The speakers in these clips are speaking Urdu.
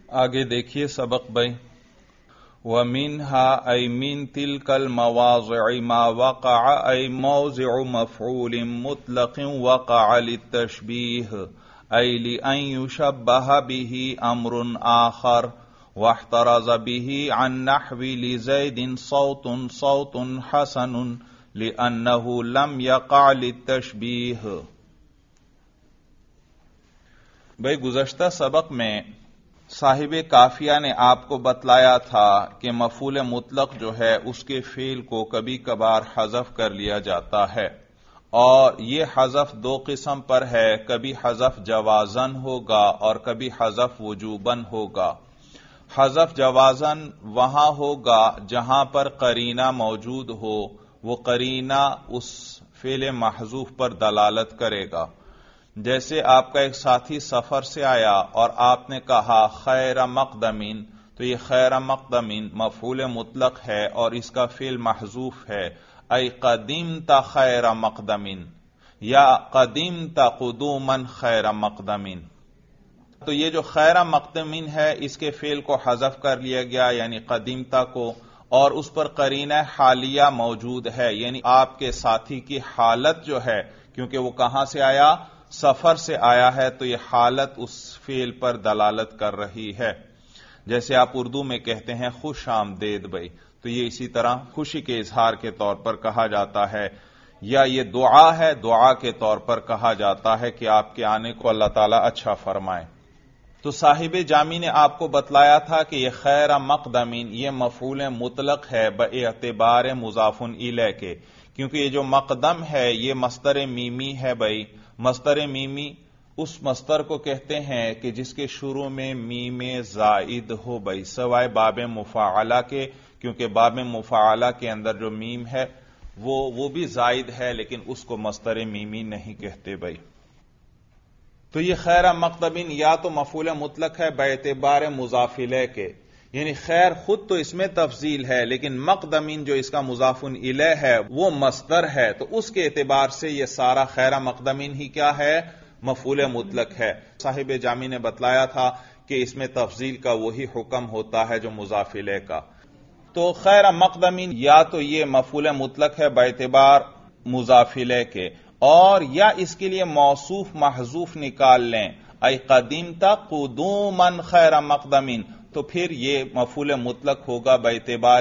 آگے دیکھیے سبق بھائی. وَمِنْهَا أَيْ مِنْ تِلْكَ الْمَوَاضِعِ مَا وَقَعَ أَيْ مَوْضِعُ مَفْعُولٍ مُطْلَقٍ وَقَعَ لِلتَّشْبِيهِ أَيْ لِأَنْ يُشَبَّهَ بِهِ أَمْرٌ آخَرٌ وَاحْتَرَزَ بِهِ عَنْ نَحْوِ لِزَيْدٍ صَوْتٌ حَسَنٌ لِأَنَّهُ لَمْ يَقَعْ لِلتَّشْبِيهِ. بھائی گزشتہ سبق میں صاحب کافیہ نے آپ کو بتلایا تھا کہ مفعول مطلق جو ہے اس کے فعل کو کبھی کبھار حذف کر لیا جاتا ہے، اور یہ حذف دو قسم پر ہے، کبھی حذف جوازن ہوگا اور کبھی حذف وجوبن ہوگا. حذف جوازن وہاں ہوگا جہاں پر قرینہ موجود ہو، وہ قرینہ اس فعل محذوف پر دلالت کرے گا. جیسے آپ کا ایک ساتھی سفر سے آیا اور آپ نے کہا خیر مقدمین، تو یہ خیر مقدمین مفعول مطلق ہے اور اس کا فعل محذوف ہے. ای قدیمت خیر مقدمین یا قدیمت قدوما خیر مقدمین. تو یہ جو خیر مقدمین ہے اس کے فعل کو حذف کر لیا گیا، یعنی قدیمتا کو، اور اس پر قرینہ حالیہ موجود ہے، یعنی آپ کے ساتھی کی حالت جو ہے، کیونکہ وہ کہاں سے آیا؟ سفر سے آیا ہے، تو یہ حالت اس فعل پر دلالت کر رہی ہے. جیسے آپ اردو میں کہتے ہیں خوش آمدید بھائی، تو یہ اسی طرح خوشی کے اظہار کے طور پر کہا جاتا ہے، یا یہ دعا ہے، دعا کے طور پر کہا جاتا ہے کہ آپ کے آنے کو اللہ تعالیٰ اچھا فرمائے. تو صاحب جامی نے آپ کو بتلایا تھا کہ یہ خیر مقدمین یہ مفعول مطلق ہے باعتبار مضاف الیہ کے، کیونکہ یہ جو مقدم ہے یہ مصدر میمی ہے بھائی. مصدر میمی اس مصدر کو کہتے ہیں کہ جس کے شروع میں میم زائد ہو بھائی، سوائے باب مفاعلہ کے، کیونکہ باب مفاعلہ کے اندر جو میم ہے وہ بھی زائد ہے، لیکن اس کو مصدر میمی نہیں کہتے بھائی. تو یہ خیر مقدمین یا تو مفعول مطلق ہے باعتبار مضاف الیہ کے، یعنی خیر خود تو اس میں تفضیل ہے، لیکن مقدمین جو اس کا مضاف الیہ ہے وہ مصدر ہے، تو اس کے اعتبار سے یہ سارا خیر مقدمین ہی کیا ہے؟ مفعول مطلق ہے. صاحب جامی نے بتلایا تھا کہ اس میں تفضیل کا وہی حکم ہوتا ہے جو مضاف الیہ کا. تو خیر مقدمین یا تو یہ مفعول مطلق ہے باعتبار مضاف الیہ کے، اور یا اس کے لیے موصوف محذوف نکال لیں، ای قدیمتا قدوما خیر مقدمین، تو پھر یہ مفعول مطلق ہوگا باعتبار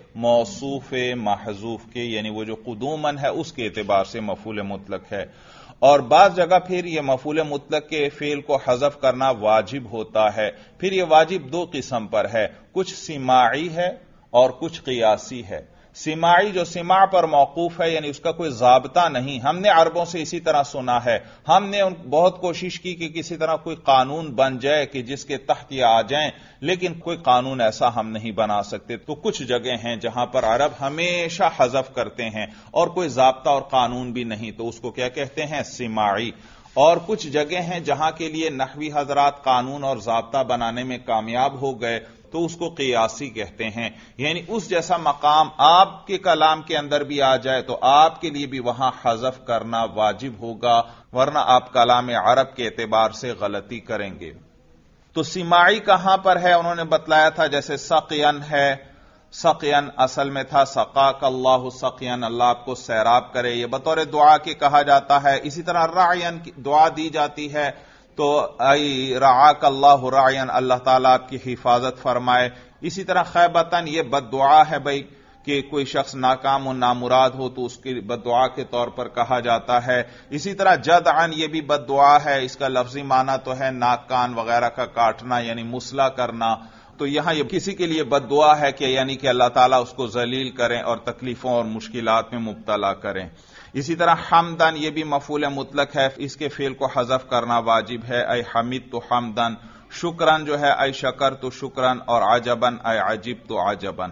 موصوف محذوف کے، یعنی وہ جو قدومن ہے اس کے اعتبار سے مفعول مطلق ہے. اور بعض جگہ پھر یہ مفعول مطلق کے فعل کو حذف کرنا واجب ہوتا ہے. پھر یہ واجب دو قسم پر ہے، کچھ سماعی ہے اور کچھ قیاسی ہے. سماعی جو سماع پر موقوف ہے، یعنی اس کا کوئی ضابطہ نہیں، ہم نے عربوں سے اسی طرح سنا ہے، ہم نے بہت کوشش کی کہ کسی طرح کوئی قانون بن جائے کہ جس کے تحت یہ آ جائیں، لیکن کوئی قانون ایسا ہم نہیں بنا سکتے. تو کچھ جگہ ہیں جہاں پر عرب ہمیشہ حذف کرتے ہیں اور کوئی ضابطہ اور قانون بھی نہیں، تو اس کو کیا کہتے ہیں؟ سماعی. اور کچھ جگہ ہیں جہاں کے لیے نحوی حضرات قانون اور ضابطہ بنانے میں کامیاب ہو گئے، تو اس کو قیاسی کہتے ہیں، یعنی اس جیسا مقام آپ کے کلام کے اندر بھی آ جائے تو آپ کے لیے بھی وہاں حذف کرنا واجب ہوگا، ورنہ آپ کلام عرب کے اعتبار سے غلطی کریں گے. تو سماعی کہاں پر ہے انہوں نے بتلایا تھا، جیسے سقین ہے، سقین اصل میں تھا سقاک اللہ سقین، اللہ آپ کو سیراب کرے، یہ بطور دعا کے کہا جاتا ہے. اسی طرح رعین دعا دی جاتی ہے، تو ای رعاک اللہ رعین، اللہ تعالیٰ آپ کی حفاظت فرمائے. اسی طرح خیبتن یہ بد دعا ہے بھائی، کہ کوئی شخص ناکام و نامراد ہو تو اس کی بد دعا کے طور پر کہا جاتا ہے. اسی طرح جدعن یہ بھی بد دعا ہے، اس کا لفظی معنی تو ہے ناک کان وغیرہ کا کاٹنا، یعنی مسئلہ کرنا. تو یہاں یہ کسی کے لیے بد دعا ہے کہ یعنی کہ اللہ تعالیٰ اس کو ذلیل کریں اور تکلیفوں اور مشکلات میں مبتلا کریں. اسی طرح حمدن یہ بھی مفعول مطلق ہے، اس کے فعل کو حذف کرنا واجب ہے، ای حمید تو حمدن. شکرن جو ہے ای شکر تو شکرن، اور عجبن ای عجب تو عجبن.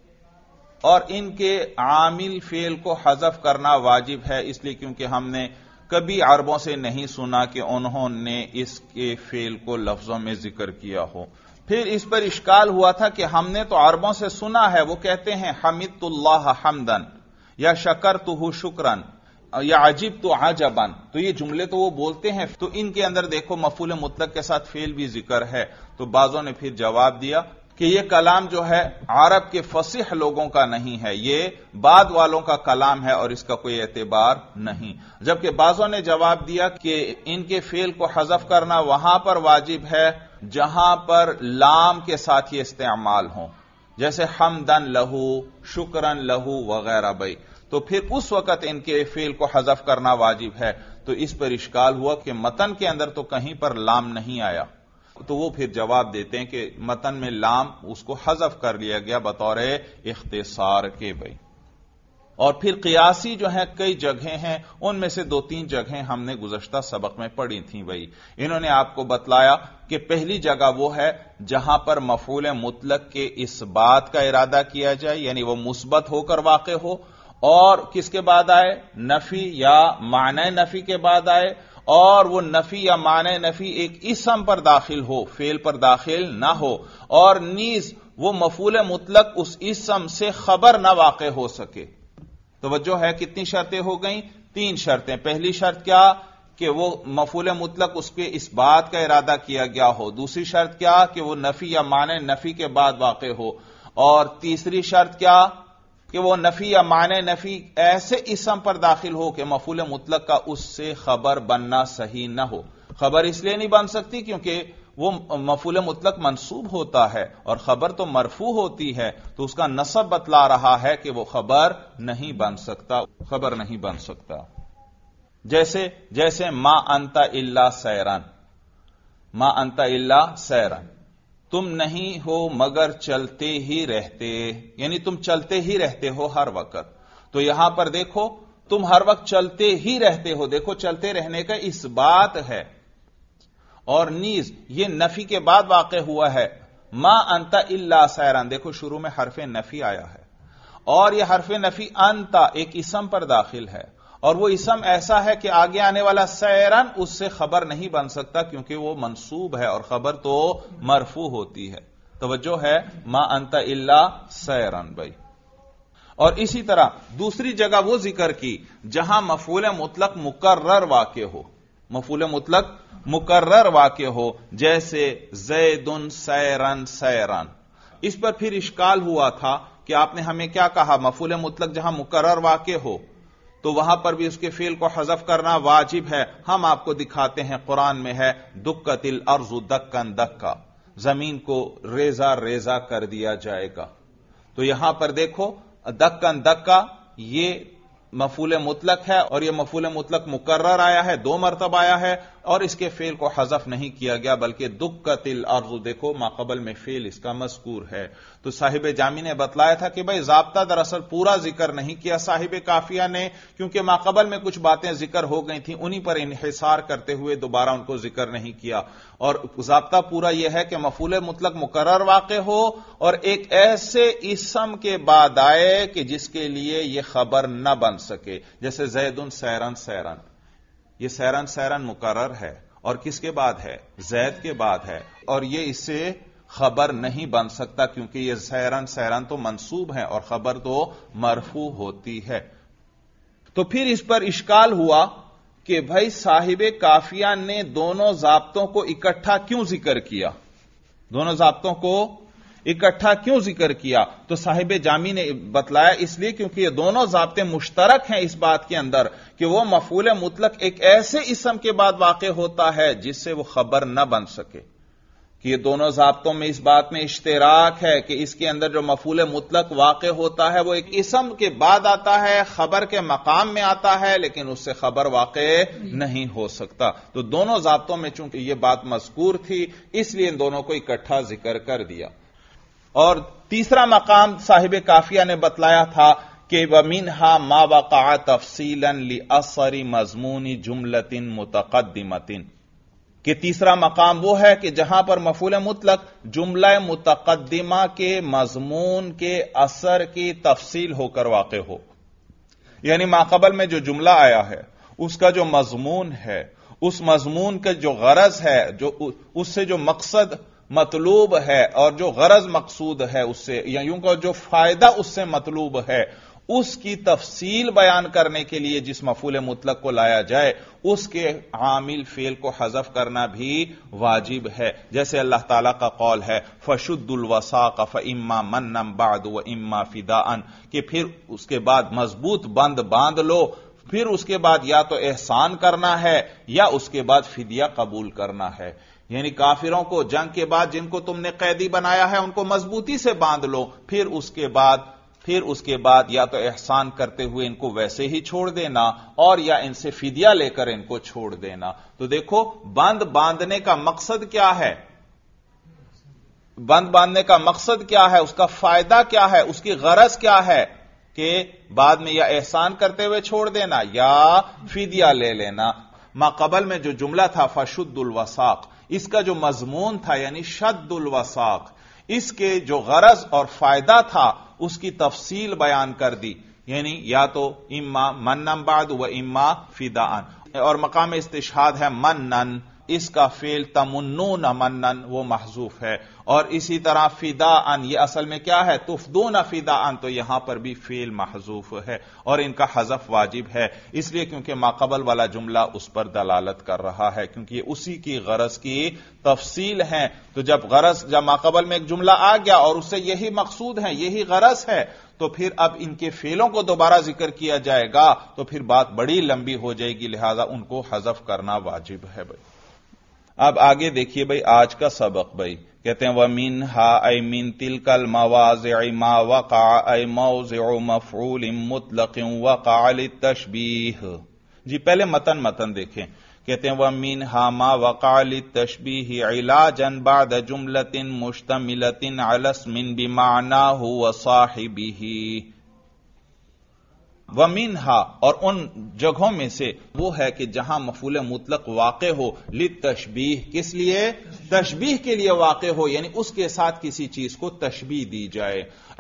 اور ان کے عامل فعل کو حذف کرنا واجب ہے، اس لیے کیونکہ ہم نے کبھی عربوں سے نہیں سنا کہ انہوں نے اس کے فعل کو لفظوں میں ذکر کیا ہو. پھر اس پر اشکال ہوا تھا کہ ہم نے تو عربوں سے سنا ہے، وہ کہتے ہیں حمدت اللہ حمدن یا شکرتہ شکرن. یا عجبت عجبا، تو یہ جملے تو وہ بولتے ہیں، تو ان کے اندر دیکھو مفعول مطلق کے ساتھ فعل بھی ذکر ہے، تو بعضوں نے پھر جواب دیا کہ یہ کلام جو ہے عرب کے فصیح لوگوں کا نہیں ہے، یہ بعد والوں کا کلام ہے اور اس کا کوئی اعتبار نہیں، جبکہ بعضوں نے جواب دیا کہ ان کے فعل کو حذف کرنا وہاں پر واجب ہے جہاں پر لام کے ساتھ یہ استعمال ہوں، جیسے حمدن لہو، شکرن لہو وغیرہ بھائی، تو پھر اس وقت ان کے فعل کو حذف کرنا واجب ہے۔ تو اس پر اشکال ہوا کہ متن کے اندر تو کہیں پر لام نہیں آیا، تو وہ پھر جواب دیتے ہیں کہ متن میں لام اس کو حذف کر لیا گیا بطور اختصار کے بھائی۔ اور پھر قیاسی جو ہیں کئی جگہیں ہیں، ان میں سے 2-3 جگہیں ہم نے گزشتہ سبق میں پڑھی تھیں بھائی۔ انہوں نے آپ کو بتلایا کہ پہلی جگہ وہ ہے جہاں پر مفعول مطلق کے اس بات کا ارادہ کیا جائے، یعنی وہ مثبت ہو کر واقع ہو، اور کس کے بعد آئے؟ نفی یا معنی نفی کے بعد آئے، اور وہ نفی یا معنی نفی ایک اسم پر داخل ہو، فعل پر داخل نہ ہو، اور نیز وہ مفعول مطلق اس اسم سے خبر نہ واقع ہو سکے۔ توجہ ہے، کتنی شرطیں ہو گئیں؟ 3 شرطیں۔ پہلی شرط کیا کہ وہ مفعول مطلق اس کے اس بات کا ارادہ کیا گیا ہو، دوسری شرط کیا کہ وہ نفی یا معنی نفی کے بعد واقع ہو، اور تیسری شرط کیا کہ وہ نفی یا معنی نفی ایسے اسم پر داخل ہو کہ مفعول مطلق کا اس سے خبر بننا صحیح نہ ہو۔ خبر اس لیے نہیں بن سکتی کیونکہ وہ مفعول مطلق منصوب ہوتا ہے اور خبر تو مرفوع ہوتی ہے، تو اس کا نصب بتلا رہا ہے کہ وہ خبر نہیں بن سکتا۔ جیسے ما انت الا سیرن، ما انت الا سیرن، تم نہیں ہو مگر چلتے ہی رہتے، یعنی تم چلتے ہی رہتے ہو ہر وقت۔ تو یہاں پر دیکھو تم ہر وقت چلتے ہی رہتے ہو، دیکھو چلتے رہنے کا اس بات ہے، اور نیز یہ نفی کے بعد واقع ہوا ہے۔ ما انت الا سیرن، دیکھو شروع میں حرف نفی آیا ہے، اور یہ حرف نفی انت ایک اسم پر داخل ہے، اور وہ اسم ایسا ہے کہ آگے آنے والا سیرن اس سے خبر نہیں بن سکتا کیونکہ وہ منصوب ہے اور خبر تو مرفوع ہوتی ہے۔ توجہ ہے، ما انت الا سیرن بھائی۔ اور اسی طرح دوسری جگہ وہ ذکر کی جہاں مفعول مطلق مقرر واقع ہو، مفعول مطلق مقرر واقع ہو، جیسے زید سیرن سیرن۔ اس پر پھر اشکال ہوا تھا کہ آپ نے ہمیں کیا کہا، مفعول مطلق جہاں مقرر واقع ہو تو وہاں پر بھی اس کے فعل کو حذف کرنا واجب ہے۔ ہم آپ کو دکھاتے ہیں، قرآن میں ہے دکت الارض دکن دکا، زمین کو ریزہ ریزہ کر دیا جائے گا۔ تو یہاں پر دیکھو دکن دکا یہ مفعول مطلق ہے، اور یہ مفعول مطلق مقرر آیا ہے، 2 مرتبہ آیا ہے، اور اس کے فعل کو حذف نہیں کیا گیا بلکہ دکت الارض، دیکھو ماقبل میں فعل اس کا مذکور ہے۔ تو صاحب جامی نے بتلایا تھا کہ بھائی ضابطہ دراصل پورا ذکر نہیں کیا صاحب کافیہ نے، کیونکہ ماقبل میں کچھ باتیں ذکر ہو گئی تھیں، انہی پر انحصار کرتے ہوئے دوبارہ ان کو ذکر نہیں کیا، اور ضابطہ پورا یہ ہے کہ مفعول مطلق مقرر واقع ہو اور ایک ایسے اسم کے بعد آئے کہ جس کے لیے یہ خبر نہ بن سکے، جیسے زیدن سیرن سیرن، یہ سیرن سیرن مقرر ہے اور کس کے بعد ہے؟ زید کے بعد ہے، اور یہ اس سے خبر نہیں بن سکتا کیونکہ یہ سیرن سیرن تو منصوب ہے اور خبر تو مرفوع ہوتی ہے۔ تو پھر اس پر اشکال ہوا کہ بھائی صاحب کافیہ نے دونوں ضابطوں کو اکٹھا کیوں ذکر کیا، دونوں ضابطوں کو اکٹھا کیوں ذکر کیا؟ تو صاحب جامی نے بتلایا اس لیے کیونکہ یہ دونوں ضابطے مشترک ہیں اس بات کے اندر کہ وہ مفعول مطلق ایک ایسے اسم کے بعد واقع ہوتا ہے جس سے وہ خبر نہ بن سکے، کہ یہ دونوں ضابطوں میں اس بات میں اشتراک ہے کہ اس کے اندر جو مفعول مطلق واقع ہوتا ہے وہ ایک اسم کے بعد آتا ہے، خبر کے مقام میں آتا ہے، لیکن اس سے خبر واقع نہیں ہو سکتا۔ تو دونوں ضابطوں میں چونکہ یہ بات مذکور تھی اس لیے ان دونوں کو اکٹھا ذکر کر دیا۔ اور تیسرا مقام صاحب کافیہ نے بتلایا تھا کہ وَمِنْهَا مَا وَقَعَ تَفْصِيلًا لِأَثَرِ مَضْمُونِ جُمْلَةٍ مُتَقَدِّمَةٍ، کہ تیسرا مقام وہ ہے کہ جہاں پر مفعول مطلق جملہ متقدمہ کے مضمون کے اثر کی تفصیل ہو کر واقع ہو، یعنی ماقبل میں جو جملہ آیا ہے اس کا جو مضمون ہے، اس مضمون کا جو غرض ہے، جو اس سے جو مقصد مطلوب ہے اور جو غرض مقصود ہے اس سے، یا یوں کہ جو فائدہ اس سے مطلوب ہے، اس کی تفصیل بیان کرنے کے لیے جس مفعول مطلق کو لایا جائے اس کے عامل فعل کو حذف کرنا بھی واجب ہے. جیسے اللہ تعالی کا قول ہے فَشُدُّ الْوَثَاقَ فَإِمَّا مَنًّا بَعْدُ وَإِمَّا فِدَاءً، کہ پھر اس کے بعد مضبوط بند باندھ لو، پھر اس کے بعد یا تو احسان کرنا ہے یا اس کے بعد فدیہ قبول کرنا ہے. یعنی کافروں کو جنگ کے بعد جن کو تم نے قیدی بنایا ہے ان کو مضبوطی سے باندھ لو، پھر اس کے بعد یا تو احسان کرتے ہوئے ان کو ویسے ہی چھوڑ دینا اور یا ان سے فدیہ لے کر ان کو چھوڑ دینا. تو دیکھو بند باندھنے کا مقصد کیا ہے، بند باندھنے کا مقصد کیا ہے، اس کا فائدہ کیا ہے، اس کی غرض کیا ہے کہ بعد میں یا احسان کرتے ہوئے چھوڑ دینا یا فدیہ لے لینا. ما قبل میں جو جملہ تھا فشد الوثاق، اس کا جو مضمون تھا یعنی شد الوثاق، اس کے جو غرض اور فائدہ تھا اس کی تفصیل بیان کر دی، یعنی یا تو اما منن بعد و اما فداء. اور مقام استشہاد ہے منن، اس کا فعل تمنون منن وہ محذوف ہے. اور اسی طرح فداء یہ اصل میں کیا ہے تفدون فداء، تو یہاں پر بھی فعل محذوف ہے اور ان کا حذف واجب ہے، اس لیے کیونکہ ما قبل والا جملہ اس پر دلالت کر رہا ہے، کیونکہ یہ اسی کی غرض کی تفصیل ہے. تو جب ما قبل میں ایک جملہ آ گیا اور اس سے یہی مقصود ہے، یہی غرض ہے، تو پھر اب ان کے فعلوں کو دوبارہ ذکر کیا جائے گا تو پھر بات بڑی لمبی ہو جائے گی، لہذا ان کو حذف کرنا واجب ہے. بھائی اب آگے دیکھیے بھائی آج کا سبق، بھائی کہتے ہیں وَمِنْهَا أَيْ مِنْ تِلْكَ الْمَوَاضِعِ مَا وَقَعَ أَيْ مَوْضِعُ مَفْعُولٍ مُطْلَقٍ وَقَعَ لِلتَّشْبِيهِ. جی پہلے متن دیکھیں. کہتے ہیں وَمِنْهَا مَا وَقَعَ لِلتَّشْبِيهِ عِلَاجًا بَعْدَ جُمْلَةٍ مُشْتَمِلَةٍ عَلَى اسْمٍ بِمَعْنَاهُ وَصَاحِبِهِ. وَمِنْهَا اور ان جگہوں میں سے وہ ہے کہ جہاں مفعول مطلق واقع ہو للتشبیہ، کس لیے؟ تشبیہ کے لیے واقع ہو، یعنی اس کے ساتھ کسی چیز کو تشبیہ دی جائے.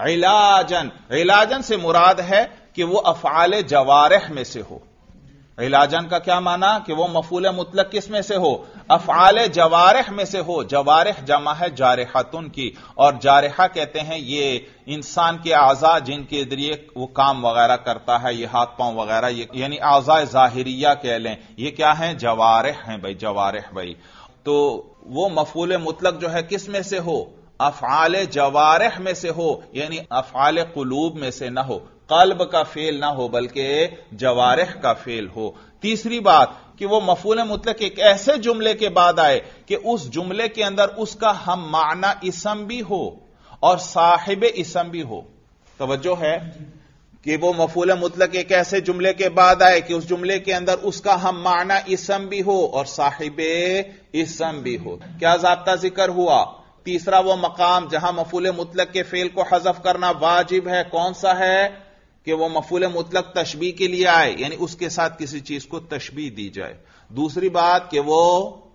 علاجن سے مراد ہے کہ وہ افعال جوارح میں سے ہو. علاجن کا کیا معنی کہ وہ مفعول مطلق کس میں سے ہو؟ افعال جوارح میں سے ہو. جوارح جمع ہے جارحتن کی، اور جارحہ کہتے ہیں یہ انسان کے اعضاء جن کے ذریعے وہ کام وغیرہ کرتا ہے، یہ ہاتھ پاؤں وغیرہ، یعنی اعضاء ظاہریہ کہہ لیں. یہ کیا ہیں؟ جوارح ہیں بھائی، جوارح بھائی. تو وہ مفعول مطلق جو ہے کس میں سے ہو؟ افعال جوارح میں سے ہو، یعنی افعال قلوب میں سے نہ ہو، قلب کا فعل نہ ہو بلکہ جوارح کا فعل ہو. تیسری بات کہ وہ مفعول مطلق ایک ایسے جملے کے بعد آئے کہ اس جملے کے اندر اس کا ہم معنی اسم بھی ہو اور صاحب اسم بھی ہو. توجہ ہے کہ وہ مفعول مطلق ایک ایسے جملے کے بعد آئے کہ اس جملے کے اندر اس کا ہم معنی اسم بھی ہو اور صاحب اسم بھی ہو. کیا ضابطہ ذکر ہوا؟ تیسرا وہ مقام جہاں مفعول مطلق کے فعل کو حذف کرنا واجب ہے، کون سا ہے؟ کہ وہ مفعول مطلق تشبیہ کے لیے آئے، یعنی اس کے ساتھ کسی چیز کو تشبیہ دی جائے. دوسری بات کہ وہ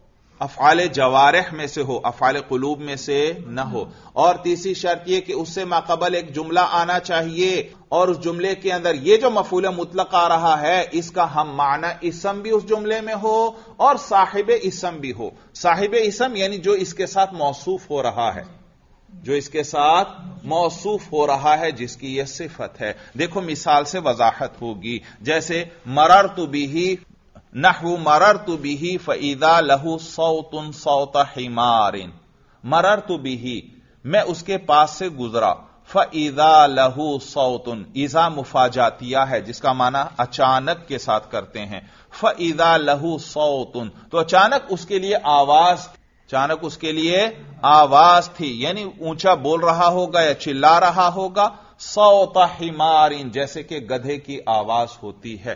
افعال جوارح میں سے ہو، افعال قلوب میں سے نہ ہو. اور تیسری شرط یہ کہ اس سے ماقبل ایک جملہ آنا چاہیے اور اس جملے کے اندر یہ جو مفعول مطلق آ رہا ہے اس کا ہم معنی اسم بھی اس جملے میں ہو اور صاحب اسم بھی ہو. صاحب اسم یعنی جو اس کے ساتھ موصوف ہو رہا ہے، جو اس کے ساتھ موصوف ہو رہا ہے، جس کی یہ صفت ہے. دیکھو مثال سے وضاحت ہوگی. جیسے مررت به، نحو مررت به فاذا له صوت صوت حمار. مررت به میں اس کے پاس سے گزرا، فاذا له صوت، اذا مفاجاتیہ ہے جس کا معنی اچانک کے ساتھ کرتے ہیں. فاذا له صوت تو اچانک اس کے لیے آواز، اچانک اس کے لیے آواز تھی، یعنی اونچا بول رہا ہوگا یا چلا رہا ہوگا. صوت حمار جیسے کہ گدھے کی آواز ہوتی ہے.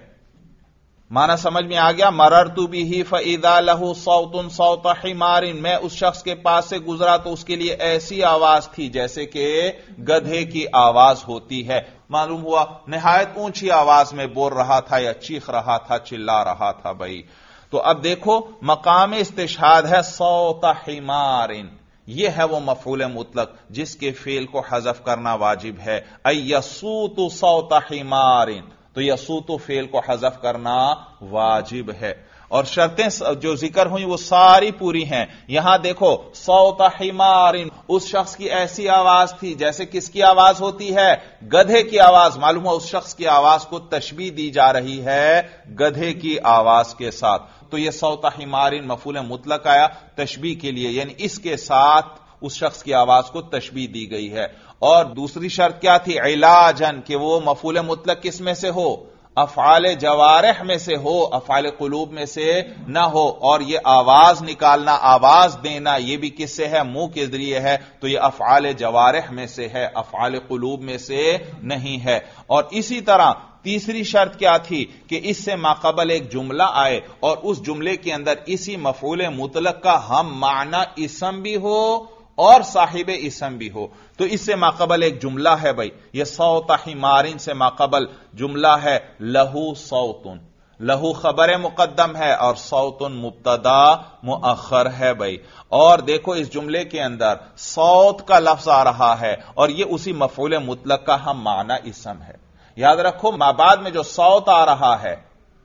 معنی سمجھ میں آ گیا؟ مررت به فاذا له صوت صوت حمار، میں اس شخص کے پاس سے گزرا تو اس کے لیے ایسی آواز تھی جیسے کہ گدھے کی آواز ہوتی ہے. معلوم ہوا نہایت اونچی آواز میں بول رہا تھا یا چیخ رہا تھا، چلا رہا تھا. بھائی تو اب دیکھو مقام استشہاد ہے صوت حمار، یہ ہے وہ مفعول مطلق جس کے فعل کو حذف کرنا واجب ہے. ایصوت صوت حمار، تو یصوت فعل کو حذف کرنا واجب ہے. اور شرطیں جو ذکر ہوئی وہ ساری پوری ہیں. یہاں دیکھو صوت حمار، اس شخص کی ایسی آواز تھی جیسے کس کی آواز ہوتی ہے؟ گدھے کی آواز. معلوم ہو اس شخص کی آواز کو تشبیہ دی جا رہی ہے گدھے کی آواز کے ساتھ. تو یہ صوت حمار مفعول مطلق آیا تشبیہ کے لیے، یعنی اس کے ساتھ اس شخص کی آواز کو تشبیہ دی گئی ہے. اور دوسری شرط کیا تھی؟ علاجن، کہ وہ مفعول مطلق کس میں سے ہو؟ افعال جوارح میں سے ہو، افعال قلوب میں سے نہ ہو. اور یہ آواز نکالنا، آواز دینا، یہ بھی کس سے ہے؟ منہ کے ذریعے ہے. تو یہ افعال جوارح میں سے ہے، افعال قلوب میں سے نہیں ہے. اور اسی طرح تیسری شرط کیا تھی؟ کہ اس سے ماقبل ایک جملہ آئے اور اس جملے کے اندر اسی مفعول مطلق کا ہم معنی اسم بھی ہو اور صاحب اسم بھی ہو. تو اس سے ماقبل ایک جملہ ہے بھائی، یہ صوت حمارن سے ماقبل جملہ ہے لہو صوتن. لہو خبر مقدم ہے اور صوتن مبتدا مؤخر ہے بھائی. اور دیکھو اس جملے کے اندر صوت کا لفظ آ رہا ہے اور یہ اسی مفعول مطلق کا ہم معنی اسم ہے. یاد رکھو بعد میں جو صوت آ رہا ہے،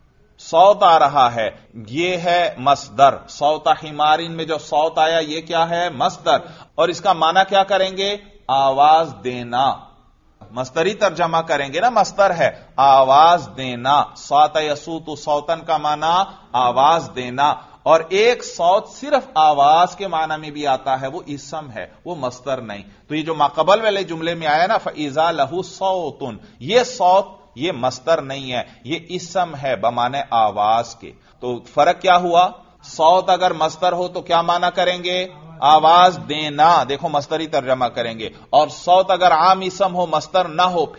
صوت آ رہا ہے، یہ ہے مصدر. صوت حمارن میں جو صوت آیا یہ کیا ہے؟ مصدر. اور اس کا معنی کیا کریں گے؟ آواز دینا. مصدری ترجمہ کریں گے نا، مصدر ہے آواز دینا. صوت یصوت صوتن کا معنی آواز دینا. اور ایک صوت صرف آواز کے معنی میں بھی آتا ہے، وہ اسم ہے، وہ مصدر نہیں. تو یہ جو ماقبل والے جملے میں آیا نا فَإِذَا لَهُ صَوْتٌ، یہ صوت یہ مصدر نہیں ہے، یہ اسم ہے بمعنی آواز کے. تو فرق کیا ہوا؟ صوت اگر مصدر ہو تو کیا معنی کریں گے؟ آواز دینا، دیکھو مصدری ترجمہ کریں گے. اور صوت اگر عام اسم ہو مصدر نہ ہو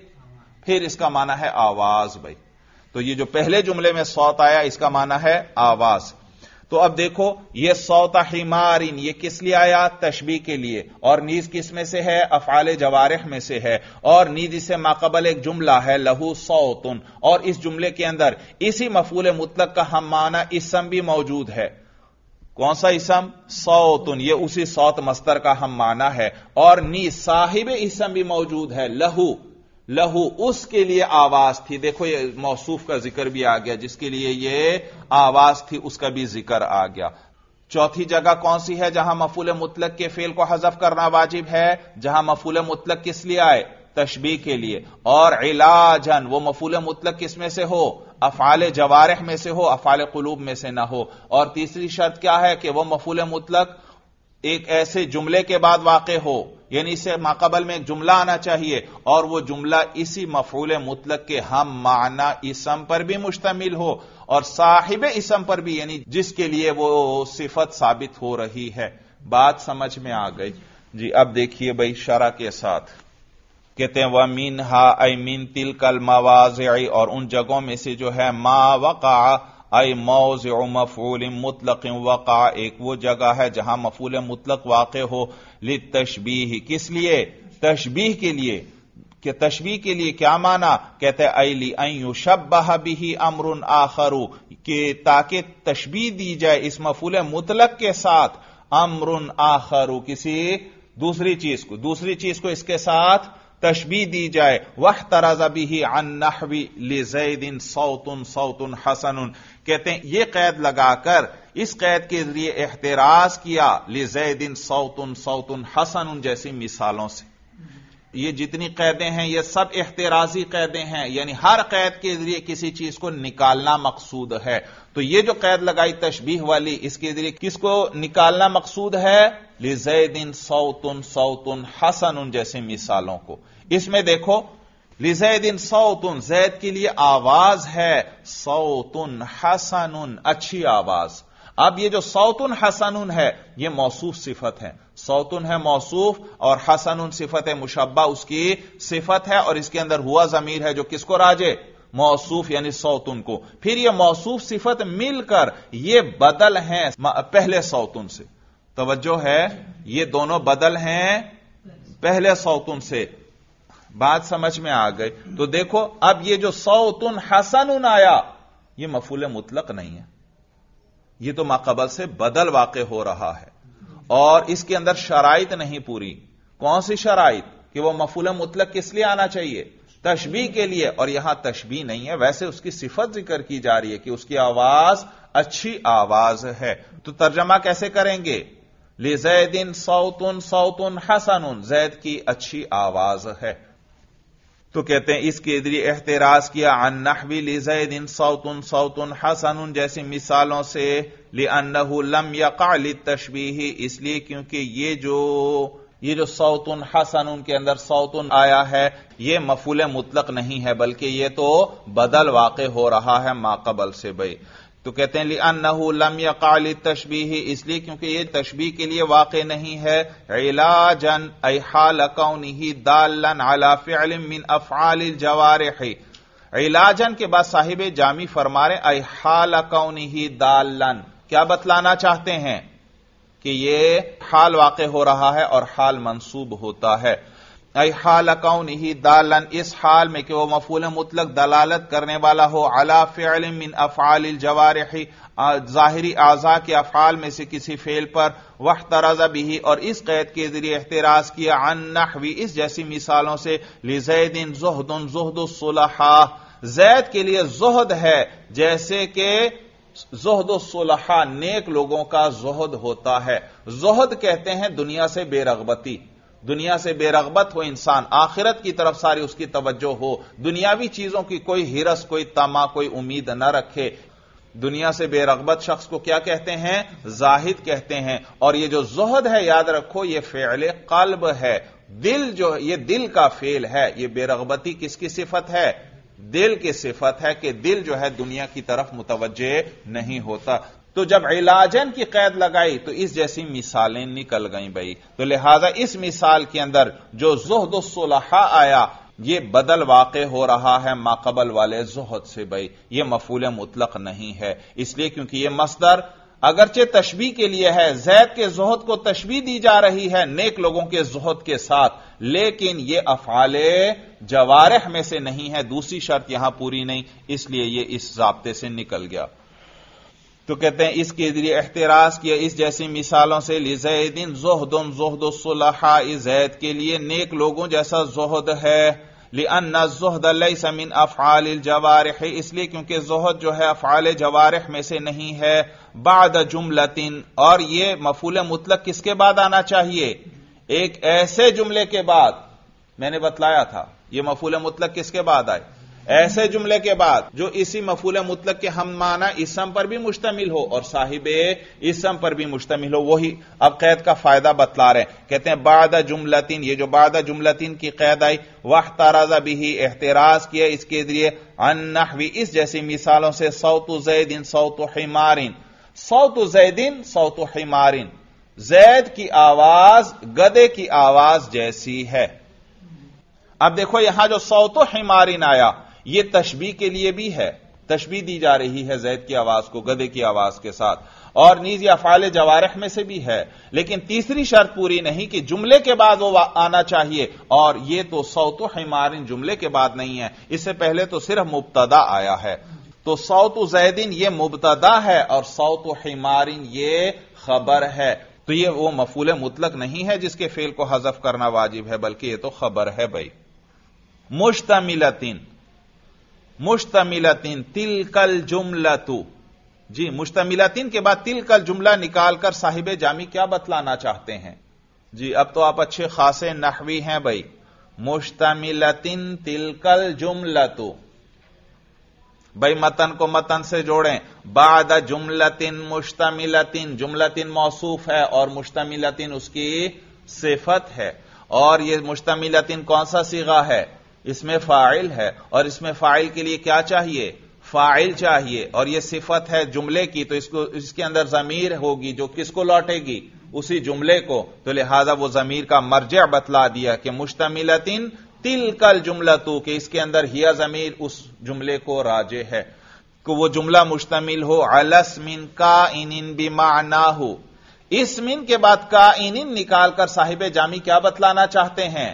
پھر اس کا معنی ہے آواز بھائی. تو یہ جو پہلے جملے میں صوت آیا اس کا معنی ہے آواز. تو اب دیکھو یہ صوت حمارن یہ کس لیے آیا؟ تشبیہ کے لیے. اور نیز کس میں سے ہے؟ افعال جوارح میں سے ہے. اور نیز اس سے ماقبل ایک جملہ ہے لہو صوتن، اور اس جملے کے اندر اسی مفعول مطلق کا ہم معنی اسم بھی موجود ہے. کون سا اسم؟ صوتن، یہ اسی صوت مصدر کا ہم معنی ہے. اور نیز صاحب اسم بھی موجود ہے لہو. لہو اس کے لیے آواز تھی. دیکھو یہ موصوف کا ذکر بھی آ گیا، جس کے لیے یہ آواز تھی اس کا بھی ذکر آ گیا. چوتھی جگہ کون سی ہے جہاں مفعول مطلق کے فعل کو حذف کرنا واجب ہے؟ جہاں مفعول مطلق کس لیے آئے؟ تشبیہ کے لیے. اور علاجن وہ مفعول مطلق کس میں سے ہو؟ افعال جوارح میں سے ہو، افعال قلوب میں سے نہ ہو. اور تیسری شرط کیا ہے؟ کہ وہ مفعول مطلق ایک ایسے جملے کے بعد واقع ہو، یعنی اس سے ماقبل میں ایک جملہ آنا چاہیے اور وہ جملہ اسی مفعول مطلق کے ہم معنی اسم پر بھی مشتمل ہو اور صاحب اسم پر بھی، یعنی جس کے لیے وہ صفت ثابت ہو رہی ہے. بات سمجھ میں آ گئی جی؟ اب دیکھیے بھائی شرح کے ساتھ کہتے ہیں وَمِنْهَا أَيْ مِنْ تِلْكَ الْمَوَاضِعِ، اور ان جگہوں میں سے جو ہے ما وقع اے موضع مفعول مطلق وقع، ایک وہ جگہ ہے جہاں مفعول مطلق واقع ہو للتشبیہ، کس لیے؟ تشبیہ کے لیے. کہ تشبیہ کے لیے کیا معنی؟ کہتے ہیں اے لِأَن يُشَبَّهَ بِهِ أَمْرٌ آخَرُ، کہ تاکہ تشبیہ دی جائے اس مفعول مطلق کے ساتھ امر آخر، کسی دوسری چیز کو اس کے ساتھ تشبیہ دی جائے. واحترز به عن نحو لزید صوت صوت حسن، کہتے ہیں یہ قید لگا کر اس قید کے ذریعے احتراز کیا لزید صوت صوت حسن جیسی مثالوں سے. یہ جتنی قیدیں ہیں یہ سب احترازی قیدیں ہیں، یعنی ہر قید کے ذریعے کسی چیز کو نکالنا مقصود ہے. تو یہ جو قید لگائی تشبیہ والی، اس کے ذریعے کس کو نکالنا مقصود ہے؟ لزید صوت صوت حسن جیسے مثالوں کو. اس میں دیکھو لزید صوت، زید کے لیے آواز ہے، صوت حسن اچھی آواز. اب یہ جو صوت حسن ہے یہ موصوف صفت ہے. صوت ہے موصوف اور حسن صفت مشبہ اس کی صفت ہے، اور اس کے اندر ہوا ضمیر ہے جو کس کو راجع؟ موصوف یعنی صوتن کو. پھر یہ موصوف صفت مل کر یہ بدل ہیں پہلے صوتن سے. توجہ ہے، یہ دونوں بدل ہیں پہلے صوتن سے. بات سمجھ میں آ گئی؟ تو دیکھو اب یہ جو صوتن حسن آیا یہ مفعول مطلق نہیں ہے، یہ تو ماقبل سے بدل واقع ہو رہا ہے اور اس کے اندر شرائط نہیں پوری. کون سی شرائط؟ کہ وہ مفعول مطلق کس لیے آنا چاہیے؟ تشبیہ کے لیے، اور یہاں تشبیہ نہیں ہے، ویسے اس کی صفت ذکر کی جا رہی ہے کہ اس کی آواز اچھی آواز ہے. تو ترجمہ کیسے کریں گے؟ لزید صوت صوت حسن، زید کی اچھی آواز ہے. تو کہتے ہیں اس کے ذریعے احتراز کیا عن نحو لزید صوت صوت حسن جیسی مثالوں سے، لأنه لم يقع للتشبیہ، اس لیے کیونکہ یہ جو صوت حسن کے اندر صوت آیا ہے یہ مفعول مطلق نہیں ہے، بلکہ یہ تو بدل واقع ہو رہا ہے ما قبل سے. بھائی تو کہتے ہیں لأنه لم يقع للتشبیہ، اس لیے کیونکہ یہ تشبیہ کے لیے واقع نہیں ہے. علاجا ای حال کونه دالا على فعل من افعال الجوارح، علاجا کے بعد صاحب جامی فرما رہے ای حال کونه دالا، کیا بتلانا چاہتے ہیں؟ کہ یہ حال واقع ہو رہا ہے اور حال منصوب ہوتا ہے. ای حال کونہ دالا، اس حال میں کہ وہ مفعول مطلق دلالت کرنے والا ہو علی فعل من افعال الجوارح، ظاہری اعضاء کے افعال میں سے کسی فعل پر، واحترز به، اور اس قید کے ذریعے احتراز کیا عن نحو اس جیسی مثالوں سے، لزید زہد زہد الصلحاء، زید کے لیے زہد ہے جیسے کہ زہد الصلحاء نیک لوگوں کا زہد ہوتا ہے. زہد کہتے ہیں دنیا سے بے رغبتی، دنیا سے بے رغبت ہو انسان، آخرت کی طرف ساری اس کی توجہ ہو، دنیاوی چیزوں کی کوئی ہرس، کوئی طمع، کوئی امید نہ رکھے. دنیا سے بے رغبت شخص کو کیا کہتے ہیں؟ زاہد کہتے ہیں. اور یہ جو زہد ہے یاد رکھو یہ فعل قلب ہے، دل جو یہ دل کا فعل ہے. یہ بے رغبتی کس کی صفت ہے؟ دل کی صفت ہے کہ دل جو ہے دنیا کی طرف متوجہ نہیں ہوتا. تو جب علاجن کی قید لگائی تو اس جیسی مثالیں نکل گئیں بھائی. تو لہذا اس مثال کے اندر جو زہد الصلحاء آیا یہ بدل واقع ہو رہا ہے ما قبل والے زہد سے بھائی، یہ مفعول مطلق نہیں ہے، اس لیے کیونکہ یہ مصدر اگرچہ تشبیہ کے لیے ہے، زید کے زہد کو تشبیہ دی جا رہی ہے نیک لوگوں کے زہد کے ساتھ، لیکن یہ افعال جوارح میں سے نہیں ہے، دوسری شرط یہاں پوری نہیں، اس لیے یہ اس ضابطے سے نکل گیا. تو کہتے ہیں اس کے ذریعے احتراز کیا اس جیسی مثالوں سے، لزید زہد زہد الصلحاء، زید کے لیے نیک لوگوں جیسا زہد ہے. لأن الزہد لیس من افعال الجوارح، اس لیے کیونکہ زہد جو ہے افعال جوارح میں سے نہیں ہے. بعد جملتن، اور یہ مفعول مطلق کس کے بعد آنا چاہیے؟ ایک ایسے جملے کے بعد، میں نے بتلایا تھا یہ مفعول مطلق کس کے بعد آئے؟ ایسے جملے کے بعد جو اسی مفعول مطلق کے ہم معنی اسم پر بھی مشتمل ہو اور صاحب اسم پر بھی مشتمل ہو. وہی اب قید کا فائدہ بتلا رہے ہیں، کہتے ہیں بعد جملتین، یہ جو بعد جملتین کی قید آئی، واحترز به، احتراز کیا اس کے ذریعے عن نحو اس جیسی مثالوں سے، صوت زید صوت حمار، صوت زید صوت حمار، زید کی آواز گدے کی آواز جیسی ہے. اب دیکھو یہاں جو صوت حمار آیا یہ تشبیہ کے لیے بھی ہے، تشبیہ دی جا رہی ہے زید کی آواز کو گدے کی آواز کے ساتھ، اور نیز یہ افعال جوارح میں سے بھی ہے. لیکن تیسری شرط پوری نہیں کہ جملے کے بعد وہ آنا چاہیے، اور یہ تو صوت حمار جملے کے بعد نہیں ہے، اس سے پہلے تو صرف مبتدا آیا ہے. تو صوت زیدین یہ مبتدا ہے اور صوت حمار یہ خبر ہے. تو یہ وہ مفعول مطلق نہیں ہے جس کے فعل کو حذف کرنا واجب ہے، بلکہ یہ تو خبر ہے بھائی. مشتملتین، مشتملتین تلک الجملۃ، جی مشتملتین کے بعد تلک الجملہ نکال کر صاحب جامی کیا بتلانا چاہتے ہیں؟ جی اب تو آپ اچھے خاصے نحوی ہیں بھائی. مشتملتین تلک الجملۃ، بھائی متن کو متن سے جوڑیں. بعد جملتین مشتملتین، جملتین موصوف ہے اور مشتملتین اس کی صفت ہے، اور یہ مشتملتین کون سا صیغہ ہے؟ اس میں فاعل ہے، اور اس میں فاعل کے لیے کیا چاہیے؟ فاعل چاہیے، اور یہ صفت ہے جملے کی، تو اس کے اندر ضمیر ہوگی جو کس کو لوٹے گی؟ اسی جملے کو. تو لہذا وہ ضمیر کا مرجع بتلا دیا کہ مشتملتین تلک الجملۃ، کہ اس کے اندر ہی ضمیر اس جملے کو راجع ہے، کہ وہ جملہ مشتمل ہو علی اسم کائن بمعناہ. اسم کے بعد کائن نکال کر صاحب جامی کیا بتلانا چاہتے ہیں؟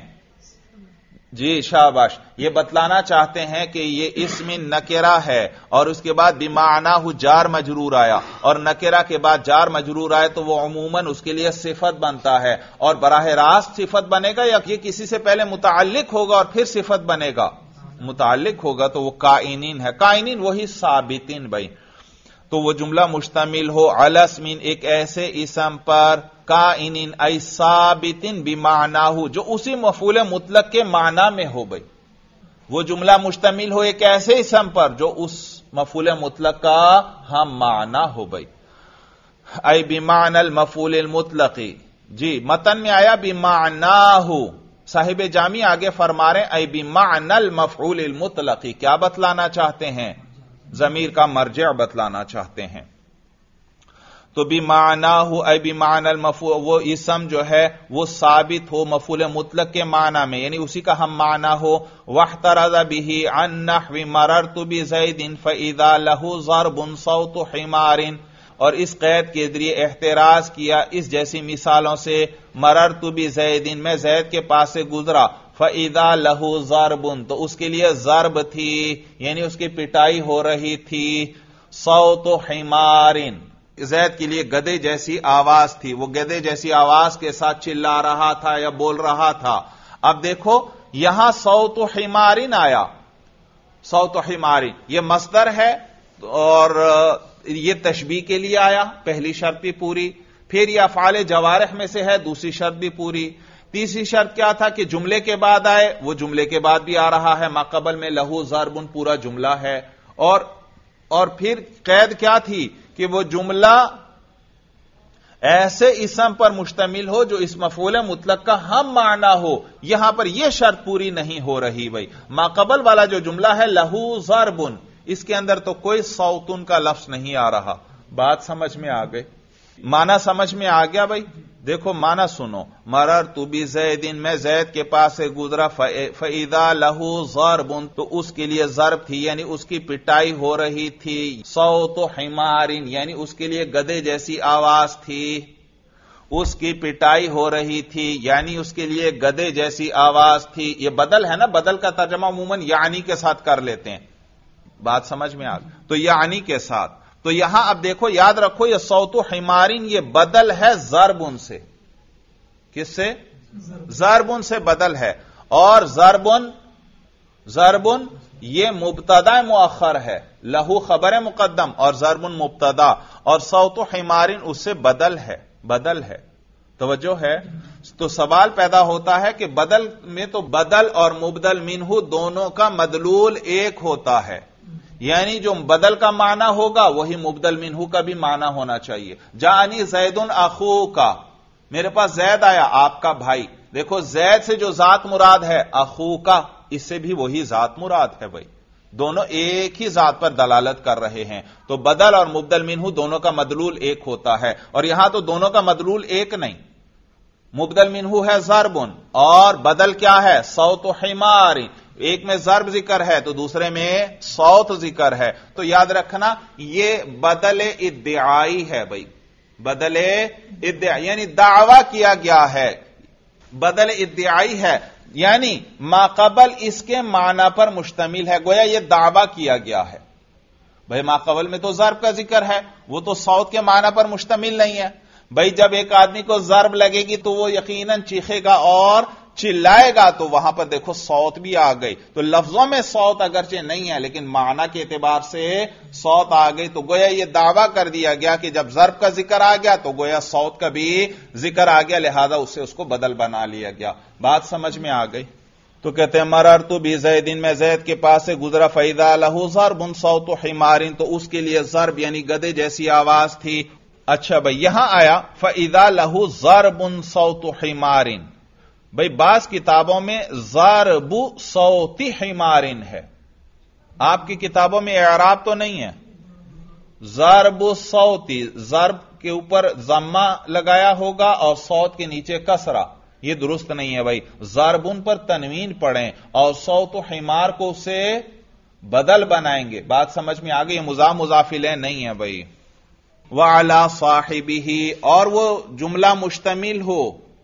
جی شاباش، یہ بتلانا چاہتے ہیں کہ یہ اسم نکرہ ہے اور اس کے بعد بمعناہ جار مجرور آیا، اور نکرہ کے بعد جار مجرور آئے تو وہ عموماً اس کے لیے صفت بنتا ہے. اور براہ راست صفت بنے گا یا یہ کسی سے پہلے متعلق ہوگا اور پھر صفت بنے گا؟ متعلق ہوگا تو وہ کائنین ہے. کائنین وہی ثابتین بھائی. تو وہ جملہ مشتمل ہو علی اسمین ایک ایسے اسم پر کائنین ای ثابتین بمعناہ جو اسی مفعول مطلق کے معنی میں ہو بھائی. وہ جملہ مشتمل ہو ایک ایسے اسم پر جو اس مفعول مطلق کا ہم معنی ہو بھائی. ای بمعنی المفعول المطلق. جی متن میں آیا بمعناہ. صاحب جامی آگے فرما رہے ای بمعنی المفعول المطلق. کیا بتلانا چاہتے ہیں؟ ضمیر کا مرجع بتلانا چاہتے ہیں. تو بمعناہ ای بمعنی المفعول وہ اسم جو ہے وہ ثابت ہو مفعول مطلق کے معنی میں یعنی اسی کا ہم معنی ہو. واحترز به عن نحو مررت بزید فاذا له ضرب صوت حمار. اور اس قید کے ذریعے احتراز کیا اس جیسی مثالوں سے. مررت بزید میں زید کے پاس سے گزرا. فَإِذَا لَهُ ضَرْبٌ تو اس کے لیے ضرب تھی یعنی اس کی پٹائی ہو رہی تھی. صوت حمار زید کے لیے گدے جیسی آواز تھی. وہ گدے جیسی آواز کے ساتھ چلا رہا تھا یا بول رہا تھا. اب دیکھو یہاں صوت حمار آیا. صوت حمار یہ مصدر ہے اور یہ تشبیہ کے لیے آیا. پہلی شرط بھی پوری. پھر یہ افعال جوارح میں سے ہے دوسری شرط بھی پوری. تیسری شرط کیا تھا کہ جملے کے بعد آئے. وہ جملے کے بعد بھی آ رہا ہے. ما قبل میں لہو ضربن پورا جملہ ہے. اور پھر قید کیا تھی کہ وہ جملہ ایسے اسم پر مشتمل ہو جو اس مفعول مطلق کا ہم معنی ہو. یہاں پر یہ شرط پوری نہیں ہو رہی بھائی. ما قبل والا جو جملہ ہے لہو ضربن اس کے اندر تو کوئی صوتن کا لفظ نہیں آ رہا. بات سمجھ میں آ گئی؟ معنی سمجھ میں آ گیا بھائی؟ دیکھو معنی سنو. مررت بزید میں زید کے پاس سے گزرا. فاذا له ضرب تو اس کے لیے ضرب تھی یعنی اس کی پٹائی ہو رہی تھی. صوت حمار یعنی اس کے لیے گدے جیسی آواز تھی. اس کی پٹائی ہو رہی تھی یعنی اس کے لیے گدے جیسی آواز تھی. یہ بدل ہے نا. بدل کا ترجمہ عموماً یعنی کے ساتھ کر لیتے ہیں. بات سمجھ میں آ گئی؟ تو یعنی کے ساتھ. تو یہاں اب دیکھو یاد رکھو یہ صوت حمارین یہ بدل ہے ضربن سے. کس سے؟ ضربن سے بدل ہے. اور ضربن یہ مبتدا مؤخر ہے. لہو خبر مقدم اور ضربن مبتدا اور صوت حمارین اس سے بدل ہے. توجہ ہے؟ تو سوال پیدا ہوتا ہے کہ بدل میں تو بدل اور مبدل منہ دونوں کا مدلول ایک ہوتا ہے. یعنی جو بدل کا معنی ہوگا وہی مبدل منہ کا بھی معنی ہونا چاہیے. جانی زید اخوکا میرے پاس زید آیا آپ کا بھائی. دیکھو زید سے جو ذات مراد ہے اخوکا اس سے بھی وہی ذات مراد ہے بھائی. دونوں ایک ہی ذات پر دلالت کر رہے ہیں. تو بدل اور مبدل منہ دونوں کا مدلول ایک ہوتا ہے. اور یہاں تو دونوں کا مدلول ایک نہیں. مبدل منہ ہے ضربن اور بدل کیا ہے؟ صوت حمار. ایک میں ضرب ذکر ہے تو دوسرے میں صوت ذکر ہے. تو یاد رکھنا یہ بدل ادعائی ہے بھائی. بدل ادعائی یعنی دعویٰ کیا گیا ہے. بدل ادعائی ہے یعنی ما قبل اس کے معنی پر مشتمل ہے. گویا یہ دعویٰ کیا گیا ہے. بھائی ما قبل میں تو ضرب کا ذکر ہے وہ تو صوت کے معنی پر مشتمل نہیں ہے. بھائی جب ایک آدمی کو ضرب لگے گی تو وہ یقیناً چیخے گا اور چلائے گا. تو وہاں پر دیکھو صوت بھی آ گئی. تو لفظوں میں صوت اگرچہ نہیں ہے لیکن معنی کے اعتبار سے صوت آ گئی. تو گویا یہ دعویٰ کر دیا گیا کہ جب ضرب کا ذکر آ گیا تو گویا صوت کا بھی ذکر آ گیا. لہذا اس کو بدل بنا لیا گیا. بات سمجھ میں آ گئی؟ تو کہتے ہیں مررت بزید میں زید کے پاس سے گزرا. فاذا له ضرب صوت حمار تو اس کے لیے ضرب یعنی گدے جیسی آواز تھی. اچھا بھائی یہاں آیا فاذا له ضرب صوت حمار. بھائی بعض کتابوں میں ضرب صوت حمار ہے. آپ کی کتابوں میں اعراب تو نہیں ہے. ضرب صوتی ضرب کے اوپر ضمہ لگایا ہوگا اور صوت کے نیچے کسرہ. یہ درست نہیں ہے بھائی. ضربن پر تنوین پڑھیں اور صوت حمار کو اسے بدل بنائیں گے. بات سمجھ میں آ گئی؟ مضاف مضاف الیہ نہیں ہے بھائی. وعلی صاحبہ اور وہ جملہ مشتمل ہو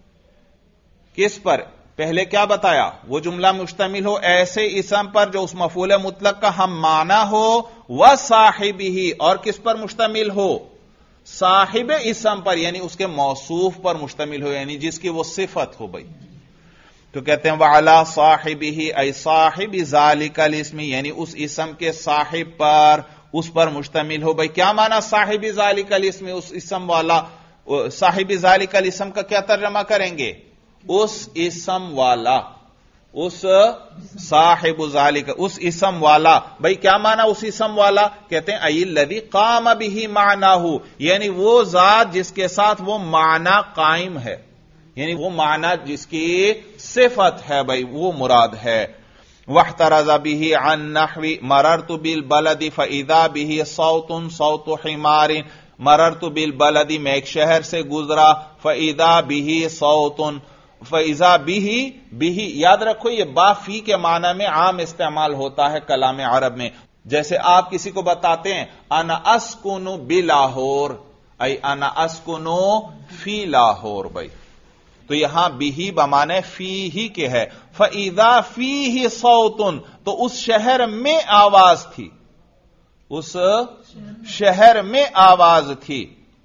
کس پر؟ پہلے کیا بتایا؟ وہ جملہ مشتمل ہو ایسے اسم پر جو اس مفعول مطلق کا ہم معنی ہو. وصاحبہ اور کس پر مشتمل ہو؟ صاحب اسم پر یعنی اس کے موصوف پر مشتمل ہو یعنی جس کی وہ صفت ہو بھائی. تو کہتے ہیں وعلا صاحبہ ای صاحب ذالک الاسم، یعنی اس اسم کے صاحب پر، اس پر مشتمل ہو۔ بھئی کیا معنی صاحب ذالک الاسم، اس اسم والا؟ صاحب ذالک الاسم کا کیا ترجمہ کریں گے؟ اس اسم والا، اس صاحب ذالک، اس اسم والا۔ بھئی کیا معنی اس اسم والا؟ کہتے ہیں ای الذی قام بہ معناہ، یعنی وہ ذات جس کے ساتھ وہ معنی قائم ہے، یعنی وہ معنی جس کی صفت ہے، بھئی وہ مراد ہے۔ واحترز به عن نحو مررت بالبلد فاذا به صوت صوت حمار، مررت بالبلد میں ایک شہر سے گزرا، فاذا به صوت، فاذا به یاد رکھو یہ با فی کے معنی میں عام استعمال ہوتا ہے کلام عرب میں۔ جیسے آپ کسی کو بتاتے ہیں انا اسکن بلاہور، ای انا اسکن فی لاہور، بھائی تو یہاں بھی بمانے فی ہی کے ہے۔ فَإِذَا فِيهِ صَوْتٌ، تو اس شہر میں آواز تھی، اس شہر میں آواز تھی۔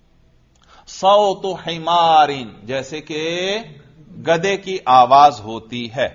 صوت حمار، جیسے کہ گدے کی آواز ہوتی ہے۔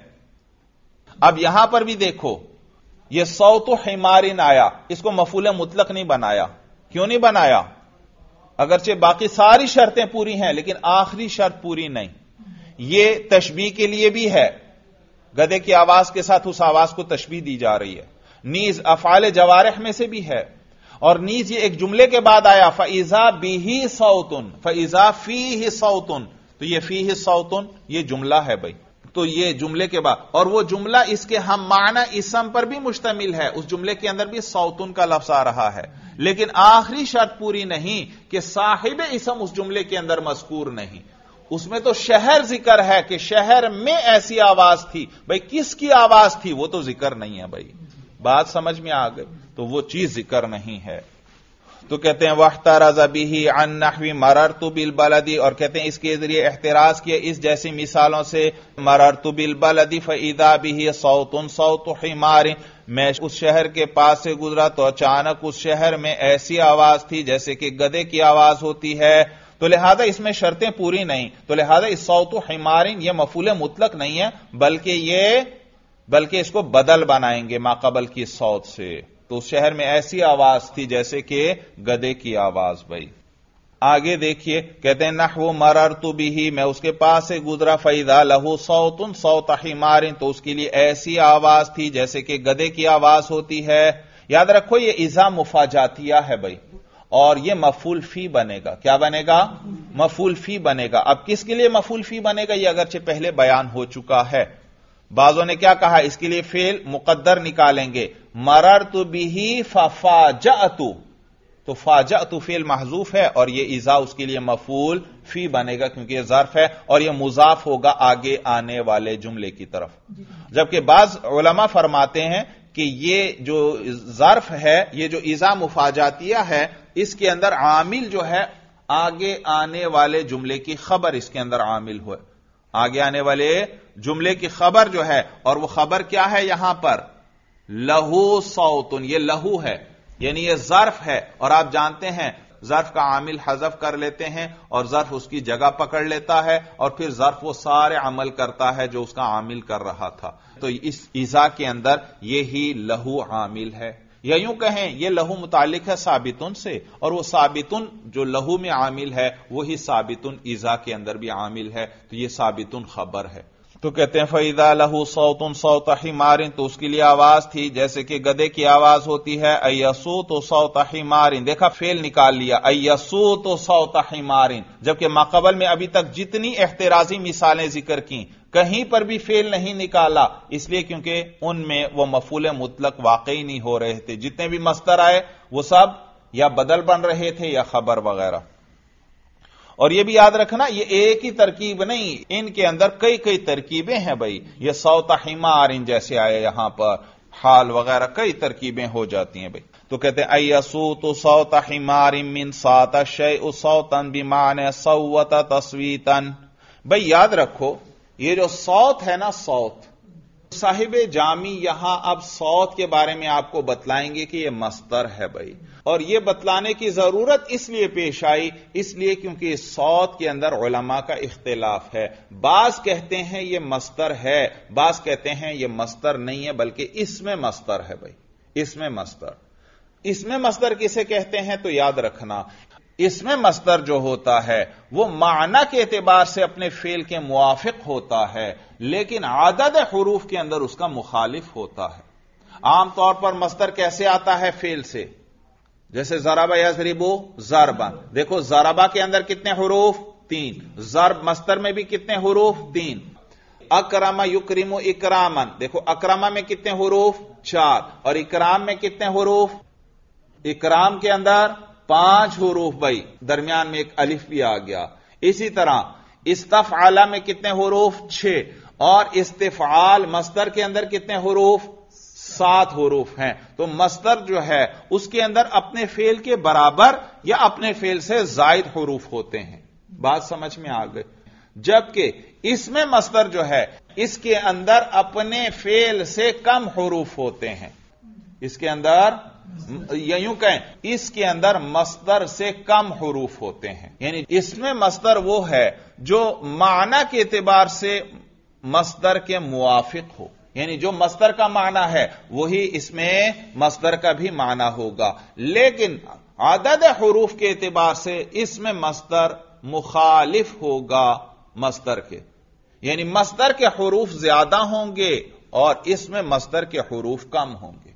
اب یہاں پر بھی دیکھو یہ صوت حمار آیا، اس کو مفعول مطلق نہیں بنایا۔ کیوں نہیں بنایا؟ اگرچہ باقی ساری شرطیں پوری ہیں لیکن آخری شرط پوری نہیں۔ یہ تشبیہ کے لیے بھی ہے، گدے کی آواز کے ساتھ اس آواز کو تشبیہ دی جا رہی ہے۔ نیز افعال جوارح میں سے بھی ہے، اور نیز یہ ایک جملے کے بعد آیا فَإِذَا بِهِ صَوْتٌ، فَإِذَا فِيهِ صَوْتٌ، تو یہ فِيهِ صَوْتٌ یہ جملہ ہے بھائی، تو یہ جملے کے بعد، اور وہ جملہ اس کے ہم معنی اسم پر بھی مشتمل ہے، اس جملے کے اندر بھی صوتن کا لفظ آ رہا ہے، لیکن آخری شرط پوری نہیں کہ صاحب اسم اس جملے کے اندر مذکور نہیں۔ اس میں تو شہر ذکر ہے کہ شہر میں ایسی آواز تھی، بھائی کس کی آواز تھی وہ تو ذکر نہیں ہے، بھائی بات سمجھ میں آ گئی، تو وہ چیز ذکر نہیں ہے۔ تو کہتے ہیں واحترز به عن نحو مررت بالبلد، اور کہتے ہیں اس کے ذریعے احتراز کیا اس جیسی مثالوں سے، مررت بالبلد فاذا به صوت صوت حمار، میں اس شہر کے پاس سے گزرا تو اچانک اس شہر میں ایسی آواز تھی جیسے کہ گدے کی آواز ہوتی ہے۔ تو لہذا اس میں شرطیں پوری نہیں، تو لہذا اس صوت حمار یہ مفعول مطلق نہیں ہے، بلکہ اس کو بدل بنائیں گے ما قبل کی صوت سے۔ تو اس شہر میں ایسی آواز تھی جیسے کہ گدے کی آواز۔ بھائی آگے دیکھیے، کہتے ہیں نحو مررت به، میں اس کے پاس سے گزرا، فاذا له صوت صوت حمار، تو اس کے لیے ایسی آواز تھی جیسے کہ گدے کی آواز ہوتی ہے۔ یاد رکھو یہ اذا مفاجاتیہ ہے بھائی، اور یہ مفعول فی بنے گا۔ کیا بنے گا؟ مفعول فی بنے گا۔ اب کس کے لیے مفعول فی بنے گا؟ یہ اگرچہ پہلے بیان ہو چکا ہے۔ بعضوں نے کیا کہا، اس کے لیے فعل مقدر نکالیں گے، مررت به ففاجأت، تو فاجأت فعل محذوف ہے اور یہ اذا اس کے لیے مفعول فی بنے گا کیونکہ یہ ظرف ہے اور یہ مضاف ہوگا آگے آنے والے جملے کی طرف۔ جبکہ بعض علماء فرماتے ہیں کہ یہ جو ظرف ہے، یہ جو اذا مفاجاتیہ ہے، اس کے اندر عامل جو ہے آگے آنے والے جملے کی خبر اس کے اندر عامل ہوئے، آگے آنے والے جملے کی خبر جو ہے، اور وہ خبر کیا ہے یہاں پر؟ لہو صوتن، یہ لہو ہے یعنی یہ ظرف ہے، اور آپ جانتے ہیں ظرف کا عامل حذف کر لیتے ہیں اور ظرف اس کی جگہ پکڑ لیتا ہے اور پھر ظرف وہ سارے عمل کرتا ہے جو اس کا عامل کر رہا تھا۔ تو اس اذا کے اندر یہی لہو عامل ہے، یا یوں کہیں یہ لہو متعلق ہے ثابتن سے، اور وہ ثابتن جو لہو میں عامل ہے وہی ثابتن اذا کے اندر بھی عامل ہے، تو یہ ثابتن خبر ہے۔ تو کہتے ہیں فَإِذَا لَهُ صَوْتٌ صَوْتَ حِمَارٍ، تو اس کے لیے آواز تھی جیسے کہ گدے کی آواز ہوتی ہے۔ أَيَّصُوتُ صَوْتَ حِمَارٍ، دیکھا فعل نکال لیا، أَيَّصُوتُ صَوْتَ حِمَارٍ، جبکہ ماقبل میں ابھی تک جتنی احترازی مثالیں ذکر کی کہیں پر بھی فعل نہیں نکالا، اس لیے کیونکہ ان میں وہ مفعول مطلق واقعی نہیں ہو رہے تھے، جتنے بھی مصدر آئے وہ سب یا بدل بن رہے تھے یا خبر وغیرہ۔ اور یہ بھی یاد رکھنا یہ ایک ہی ترکیب نہیں، ان کے اندر کئی ترکیبیں ہیں بھائی، یہ صوت حمار جیسے آئے یہاں پر حال وغیرہ کئی ترکیبیں ہو جاتی ہیں بھائی۔ تو کہتے ہیں ایصوت صوت حمار من صات الشیء صوتا بمعنی صوت تصویتا۔ بھائی یاد رکھو یہ جو صوت ہے نا، صوت صاحب جامی یہاں اب صوت کے بارے میں آپ کو بتلائیں گے کہ یہ مصدر ہے بھائی، اور یہ بتلانے کی ضرورت اس لیے پیش آئی، اس لیے کیونکہ صوت کے اندر علماء کا اختلاف ہے۔ بعض کہتے ہیں یہ مصدر ہے، بعض کہتے ہیں یہ مصدر نہیں ہے بلکہ اسم مصدر ہے بھائی، اسم مصدر۔ اسم مصدر کسے کہتے ہیں تو یاد رکھنا، اسم مصدر جو ہوتا ہے وہ معنی کے اعتبار سے اپنے فعل کے موافق ہوتا ہے، لیکن عدد حروف کے اندر اس کا مخالف ہوتا ہے۔ عام طور پر مصدر کیسے آتا ہے فعل سے؟ جیسے ضرب یضرب ضربا، دیکھو ضربا کے اندر کتنے حروف؟ 3۔ ضرب مصدر میں بھی کتنے حروف؟ 3۔ اکرم یکرم اکراما، دیکھو اکرما میں کتنے حروف؟ 4۔ اور اکرام میں کتنے حروف؟ اکرام کے اندر 5 حروف بھائی، درمیان میں ایک الف بھی آ گیا۔ اسی طرح استفعل میں کتنے حروف؟ 6۔ اور استفعال مصدر کے اندر کتنے حروف؟ 7 حروف ہیں۔ تو مصدر جو ہے اس کے اندر اپنے فعل کے برابر یا اپنے فعل سے زائد حروف ہوتے ہیں۔ بات سمجھ میں آ گئی؟ جبکہ اسم مصدر جو ہے اس کے اندر اپنے فعل سے کم حروف ہوتے ہیں۔ اس کے اندر یوں کہیں، اس کے اندر مصدر سے کم حروف ہوتے ہیں، یعنی اسم مصدر وہ ہے جو معنی کے اعتبار سے مصدر کے موافق ہو، یعنی جو مصدر کا معنی ہے وہی اس میں مصدر کا بھی معنی ہوگا، لیکن عدد حروف کے اعتبار سے اس میں مصدر مخالف ہوگا مصدر کے، یعنی مصدر کے حروف زیادہ ہوں گے اور اس میں مصدر کے حروف کم ہوں گے۔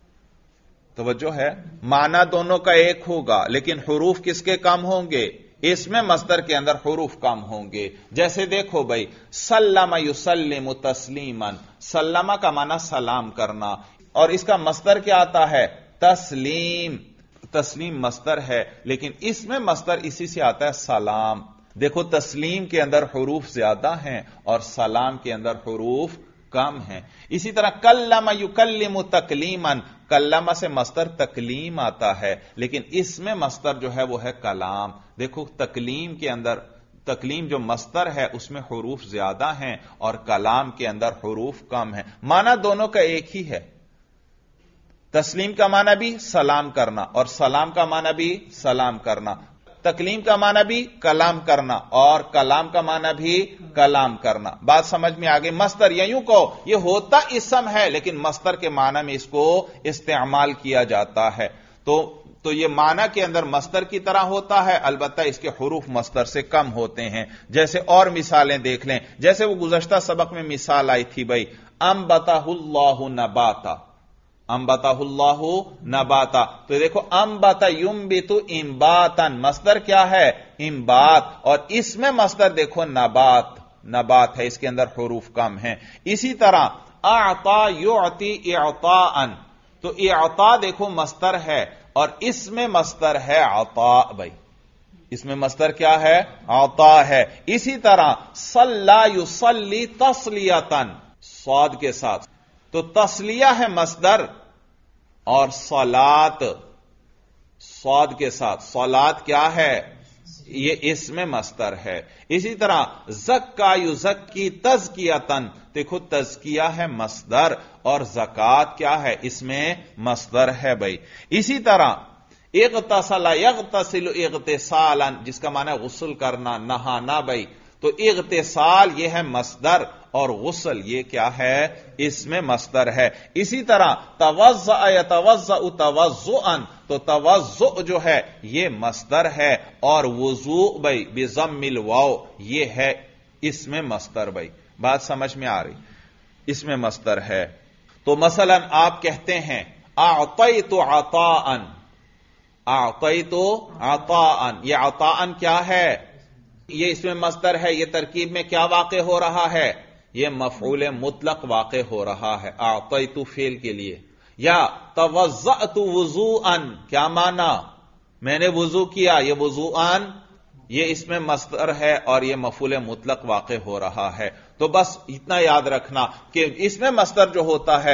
توجہ ہے، معنی دونوں کا ایک ہوگا لیکن حروف کس کے کم ہوں گے؟ اس میں مصدر کے اندر حروف کم ہوں گے۔ جیسے دیکھو بھائی، سلم یسلم تسلیما، سلمہ کا معنی سلام کرنا، اور اس کا مصدر کیا آتا ہے؟ تسلیم۔ تسلیم مصدر ہے لیکن اس میں مصدر اسی سے آتا ہے سلام۔ دیکھو تسلیم کے اندر حروف زیادہ ہیں اور سلام کے اندر حروف کم ہیں۔ اسی طرح کلم یکلم تکلیما، کلمہ سے مصدر تکلیم آتا ہے لیکن اس میں مصدر جو ہے وہ ہے کلام۔ دیکھو تکلیم کے اندر، تکلیم جو مصدر ہے اس میں حروف زیادہ ہیں اور کلام کے اندر حروف کم ہیں، معنی دونوں کا ایک ہی ہے۔ تسلیم کا معنی بھی سلام کرنا اور سلام کا معنی بھی سلام کرنا، تکلیم کا معنی بھی کلام کرنا اور کلام کا معنی بھی کلام کرنا۔ بات سمجھ میں آگے؟ مصدر یا یوں کہو یہ ہوتا اسم ہے لیکن مصدر کے معنی میں اس کو استعمال کیا جاتا ہے، تو یہ معنی کے اندر مصدر کی طرح ہوتا ہے، البتہ اس کے حروف مصدر سے کم ہوتے ہیں۔ جیسے اور مثالیں دیکھ لیں، جیسے وہ گزشتہ سبق میں مثال آئی تھی بھائی، انبتہ اللہ نباتا، انبتہ اللہ نباتا، تو دیکھو انبتا ینبت انباتا، مصدر کیا ہے؟ انبات، اور اس میں مصدر دیکھو نبات، نبات ہے، اس کے اندر حروف کم ہیں۔ اسی طرح اعطا یعطی اعطاء، تو اعطا دیکھو مصدر ہے اور اس میں مصدر ہے عطاء بھائی، اس میں مصدر کیا ہے؟ عطاء ہے۔ اسی طرح صلی یصلی تصلیۃ، صاد کے ساتھ، تو تسلیہ ہے مصدر اور صلات صاد کے ساتھ، صلات کیا ہے؟ یہ اس میں مصدر ہے۔ اسی طرح زکا یزکی تزکیۃ، دیکھو تزکیہ ہے مصدر اور زکات کیا ہے؟ اس میں مصدر ہے بھائی۔ اسی طرح اغتسل یغتسل اغتسالا، جس کا معنی ہے غسل کرنا، نہانا بھائی، تو اغتسال یہ ہے مصدر اور غسل یہ کیا ہے؟ اس میں مصدر ہے۔ اسی طرح توضأ یتوضأ توضؤا، تو توضؤ جو ہے یہ مصدر ہے اور وضوء بھائی بضم الواو یہ ہے اس میں مصدر بھائی۔ بات سمجھ میں آ رہی؟ اس میں مصدر ہے۔ تو مثلا آپ کہتے ہیں اعطیت عطاء، اعطیت عطاء، یہ عطاء کیا ہے؟ یہ اس میں مصدر ہے، یہ ترکیب میں کیا واقع ہو رہا ہے؟ یہ مفعول مطلق واقع ہو رہا ہے اعطیت فعل کے لیے۔ یا توضأت وضوءا، کیا معنی؟ میں نے وضو کیا، یہ وضوءا یہ اس میں مصدر ہے اور یہ مفعول مطلق واقع ہو رہا ہے۔ تو بس اتنا یاد رکھنا کہ اس میں مصدر جو ہوتا ہے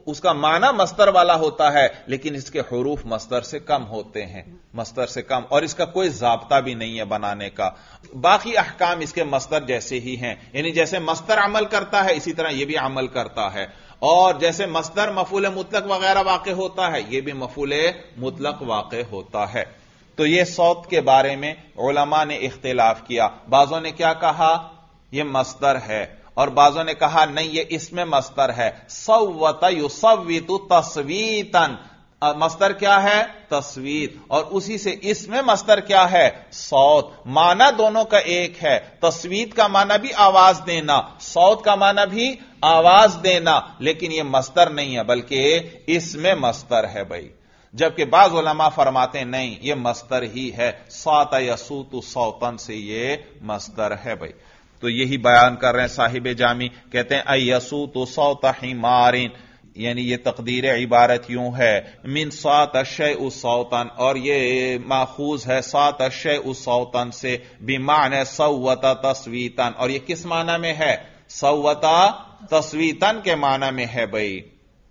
اس کا معنی مصدر والا ہوتا ہے لیکن اس کے حروف مصدر سے کم ہوتے ہیں، مصدر سے کم، اور اس کا کوئی ضابطہ بھی نہیں ہے بنانے کا. باقی احکام اس کے مصدر جیسے ہی ہیں، یعنی جیسے مصدر عمل کرتا ہے اسی طرح یہ بھی عمل کرتا ہے، اور جیسے مصدر مفعول مطلق وغیرہ واقع ہوتا ہے یہ بھی مفعول مطلق واقع ہوتا ہے. تو یہ صوت کے بارے میں علماء نے اختلاف کیا. بعضوں نے کیا کہا؟ یہ مصدر ہے، اور بعضوں نے کہا نہیں یہ اسم مصدر ہے. صوت یصوت تصویتا، مصدر کیا ہے؟ تصویت، اور اسی سے اسم مصدر کیا ہے؟ صوت. معنی دونوں کا ایک ہے، تصویت کا معنی بھی آواز دینا، صوت کا معنی بھی آواز دینا، لیکن یہ مصدر نہیں ہے بلکہ اسم مصدر ہے بھائی. جبکہ بعض علماء فرماتے نہیں یہ مصدر ہی ہے، صوت یصوت صوتن سے یہ مصدر ہے بھائی. تو یہی بیان کر رہے ہیں صاحب جامی، کہتے ہیں ایصوت صوت حمار، یعنی یہ تقدیر عبارت یوں ہے من صوت الشیء صوتا، اور یہ ماخوذ ہے صوت الشیء صوتا سے بمعنی صوت تصویتا، اور یہ کس معنی میں ہے؟ صوت تصویتا کے معنی میں ہے بھائی.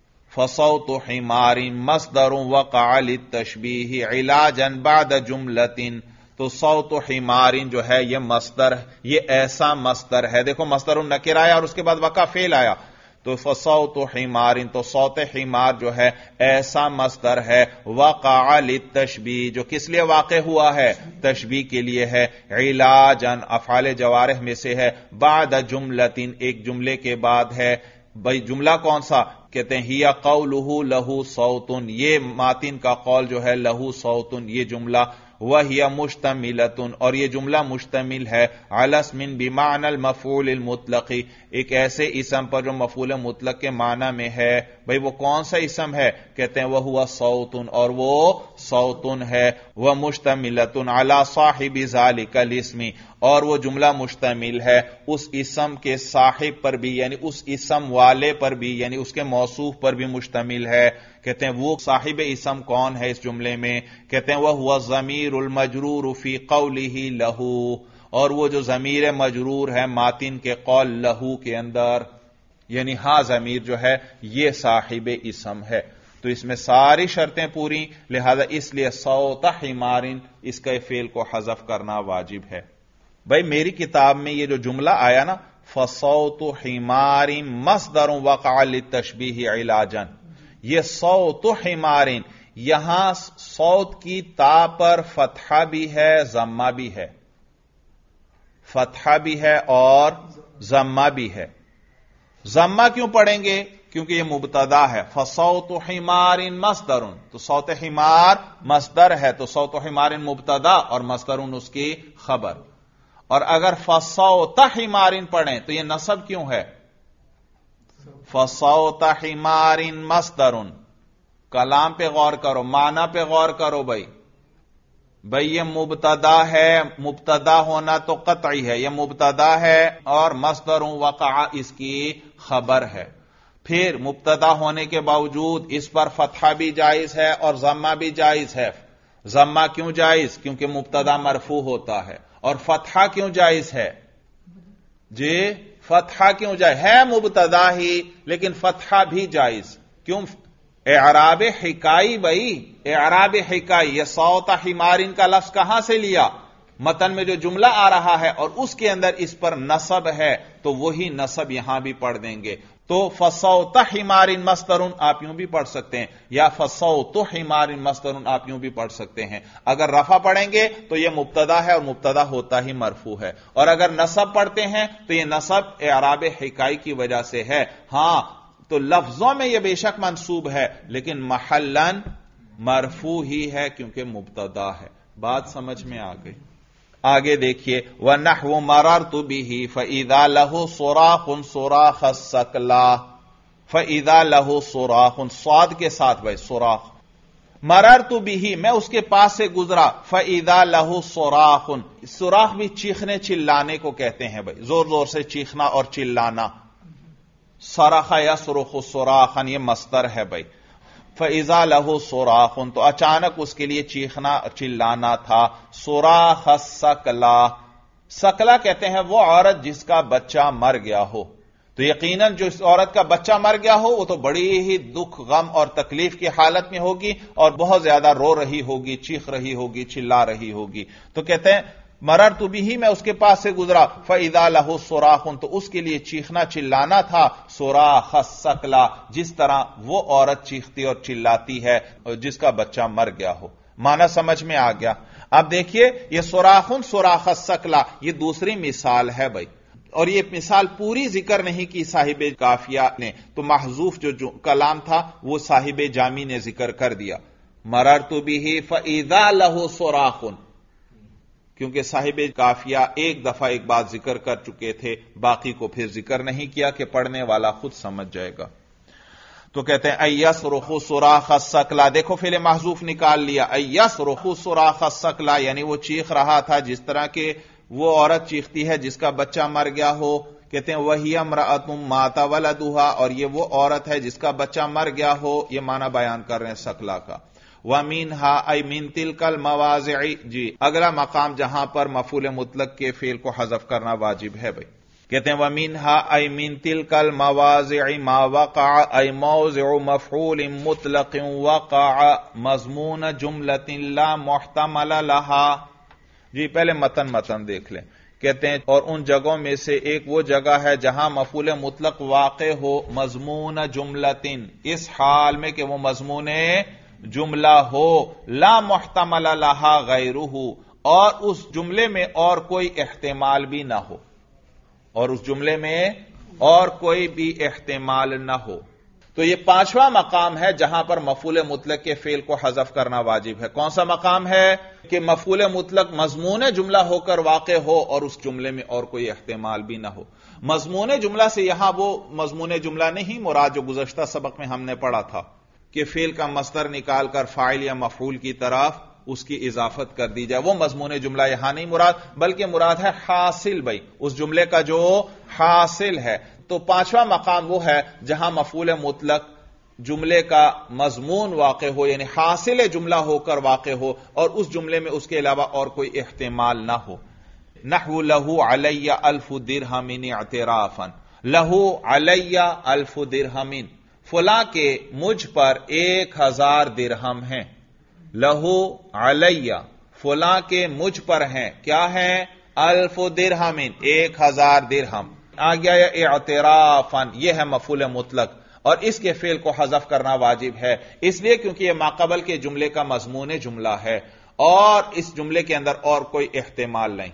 فصوت حمار مصدر وقع للتشبیہ علاجا بعد جملۃ، تو صوت حمار جو ہے یہ مصدر، یہ ایسا مصدر ہے. دیکھو مصدر نکر آیا اور اس کے بعد وقع فعل آیا، تو فصوت حمار، تو صوت حمار جو ہے ایسا مصدر ہے وقع للتشبیہ، جو کس لیے واقع ہوا ہے؟ تشبیہ کے لیے ہے. علاجا افعال جوارح میں سے ہے، بعد جملۃ ایک جملے کے بعد ہے. بھائی جملہ کون سا؟ کہتے ہیں ہی قولہ لہو صوت، یہ ماتن کا قول جو ہے لہو صوت، یہ جملہ وہی مشتملۃ، اور یہ جملہ مشتمل ہے علی اسم بمعنی المفعول المطلق، ایک ایسے اسم پر جو مفعول مطلق کے معنی میں ہے. بھئی وہ کون سا اسم ہے؟ کہتے ہیں وہ صوت، اور وہ صوت ہے. وہ مشتملۃ علی صاحب ذلک الاسم، اور وہ جملہ مشتمل ہے اس اسم کے صاحب پر بھی، یعنی اس اسم والے پر بھی، یعنی اس کے موصوف پر بھی مشتمل ہے. کہتے ہیں وہ صاحب اسم کون ہے اس جملے میں؟ کہتے ہیں وہ ہوا ضمیر المجرور فی قولہ لہو، اور وہ جو ضمیر مجرور ہے ماتن کے قول لہو کے اندر، یعنی ہاں ضمیر جو ہے یہ صاحب اسم ہے. تو اس میں ساری شرطیں پوری، لہذا اس لیے صوت حمار اس کے فعل کو حذف کرنا واجب ہے. بھائی میری کتاب میں یہ جو جملہ آیا نا فصوت حمار مصدر وقع للتشبیہ علاجا، یہ صوت حمار، یہاں صوت کی تا پر فتحہ بھی ہے ضمہ بھی ہے، فتحہ بھی ہے اور ضمہ بھی ہے. ضمہ کیوں پڑھیں گے؟ کیونکہ یہ مبتدا ہے. فصوت حمار مصدر، تو صوت حمار مصدر ہے، تو صوت حمار مبتدا اور مصدر اس کی خبر. اور اگر فصوت حمار پڑھیں تو یہ نصب کیوں ہے؟ فصوت حمار مصدر. کلام پہ غور کرو، معنی پہ غور کرو بھائی. یہ مبتدا ہے، مبتدا ہونا تو قطعی ہے، یہ مبتدا ہے اور مصدر وقع اس کی خبر ہے. پھر مبتدا ہونے کے باوجود اس پر فتحہ بھی جائز ہے اور ضمہ بھی جائز ہے. ضمہ کیوں جائز؟ کیونکہ مبتدا مرفوع ہوتا ہے. اور فتحہ کیوں جائز ہے؟ جی فتحہ کیوں جائز ہے؟ مبتدا ہی لیکن فتحہ بھی جائز. کیوں؟ اعراب حکائی بھائی، اعراب حکائی. یہ صوت حمارن کا لفظ کہاں سے لیا؟ متن میں جو جملہ آ رہا ہے اور اس کے اندر اس پر نصب ہے تو وہی نصب یہاں بھی پڑھ دیں گے. تو فصوت حمار مصدر آپ یوں بھی پڑھ سکتے ہیں، یا فصوت حمار مصدر آپ یوں بھی پڑھ سکتے ہیں. اگر رفع پڑھیں گے تو یہ مبتدا ہے اور مبتدا ہوتا ہی مرفوع ہے، اور اگر نصب پڑھتے ہیں تو یہ نصب اعراب حکائی کی وجہ سے ہے. ہاں تو لفظوں میں یہ بے شک منصوب ہے لیکن محلاً مرفوع ہی ہے کیونکہ مبتدا ہے. بات سمجھ میں آ گئی؟ آگے دیکھیے وَنَحْوُ مَرَرْتُ بِهِ فَإِذَا لَهُ صُرَاخٌ صُرَاخَ السَّقْلَةِ، فَإِذَا لَهُ صُرَاخٌ صاد کے ساتھ بھائی صراخ. مَرَرْتُ بِهِ میں اس کے پاس سے گزرا، فَإِذَا لَهُ صُرَاخٌ صراخ بھی چیخنے چلانے کو کہتے ہیں بھائی، زور زور سے چیخنا اور چلانا. صرخ یصرخ صراخا یہ مصدر ہے بھائی. فَإِذَا لَهُ صُرَاخٌ تو اچانک اس کے لیے چیخنا چلانا تھا. صراخ السَّقْلَةِ، سکلا کہتے ہیں وہ عورت جس کا بچہ مر گیا ہو. تو یقیناً جو اس عورت کا بچہ مر گیا ہو وہ تو بڑی ہی دکھ غم اور تکلیف کی حالت میں ہوگی اور بہت زیادہ رو رہی ہوگی، چیخ رہی ہوگی، چلا رہی ہوگی. تو کہتے ہیں مررت بہ، میں اس کے پاس سے گزرا، فاذا لہ صراخ، تو اس کے لیے چیخنا چلانا تھا، صراخ الثقلى، جس طرح وہ عورت چیختی اور چلاتی ہے جس کا بچہ مر گیا ہو. معنی سمجھ میں آ گیا؟ اب دیکھیے یہ صراخ صراخ الثقلى یہ دوسری مثال ہے بھائی، اور یہ مثال پوری ذکر نہیں کی صاحب کافیہ نے، تو محذوف جو کلام تھا وہ صاحب جامی نے ذکر کر دیا. مررت بہ فاذا لہ صراخ، کیونکہ صاحب کافیہ ایک دفعہ ایک بات ذکر کر چکے تھے، باقی کو پھر ذکر نہیں کیا کہ پڑھنے والا خود سمجھ جائے گا. تو کہتے ہیں ایصرخ صراخ الثقلى، دیکھو فعل محذوف نکال لیا، ایصرخ صراخ الثقلى یعنی وہ چیخ رہا تھا جس طرح کہ وہ عورت چیختی ہے جس کا بچہ مر گیا ہو. کہتے ہیں وہی امرأۃ مات ولدها، اور یہ وہ عورت ہے جس کا بچہ مر گیا ہو. یہ معنی بیان کر رہے ہیں ثقلہ کا. وَمِنْهَا أَيْ مِنْ تِلْكَ الْمَوَاضِعِ، جی اگلا مقام جہاں پر مفعول مطلق کے فعل کو حذف کرنا واجب ہے بھائی. کہتے ہیں وَمِنْهَا أَيْ مِنْ تِلْكَ الْمَوَاضِعِ مَا وَقَعَ أَيْ مَوْضِعُ مَفْعُولٍ مُطْلَقٍ وَقَعَ مَضْمُونَ جُمْلَةٍ لَا مُحْتَمَلَ لَهَا. جی پہلے متن دیکھ لیں. کہتے ہیں اور ان جگہوں میں سے ایک وہ جگہ ہے جہاں مفعول مطلق واقع ہو مضمون جملتن، اس حال میں کہ وہ مضمون جملہ ہو، لا محتمل لہا غیرہ، اور اس جملے میں اور کوئی احتمال بھی نہ ہو، اور اس جملے میں اور کوئی بھی احتمال نہ ہو. تو یہ پانچواں مقام ہے جہاں پر مفعول مطلق کے فعل کو حذف کرنا واجب ہے. کون سا مقام ہے؟ کہ مفعول مطلق مضمون جملہ ہو کر واقع ہو اور اس جملے میں اور کوئی احتمال بھی نہ ہو. مضمون جملہ سے یہاں وہ مضمون جملہ نہیں مراد جو گزشتہ سبق میں ہم نے پڑھا تھا کہ فعل کا مصدر نکال کر فاعل یا مفعول کی طرف اس کی اضافت کر دی جائے، وہ مضمون جملہ یہاں نہیں مراد، بلکہ مراد ہے حاصل بھائی، اس جملے کا جو حاصل ہے. تو پانچواں مقام وہ ہے جہاں مفعول مطلق جملے کا مضمون واقع ہو، یعنی حاصل جملہ ہو کر واقع ہو اور اس جملے میں اس کے علاوہ اور کوئی احتمال نہ ہو. نحو لہو علی الف درہم اعترافا، لہو علی الف درہم، فلاں کے مجھ پر 1000 درہم ہیں. لہو علی، فلاں کے مجھ پر ہیں، کیا ہیں؟ الف درہم، 1000 درہم. آ گیا یا اعترافا، یہ ہے مفعول مطلق، اور اس کے فعل کو حذف کرنا واجب ہے، اس لیے کیونکہ یہ ماقبل کے جملے کا مضمون جملہ ہے اور اس جملے کے اندر اور کوئی احتمال نہیں.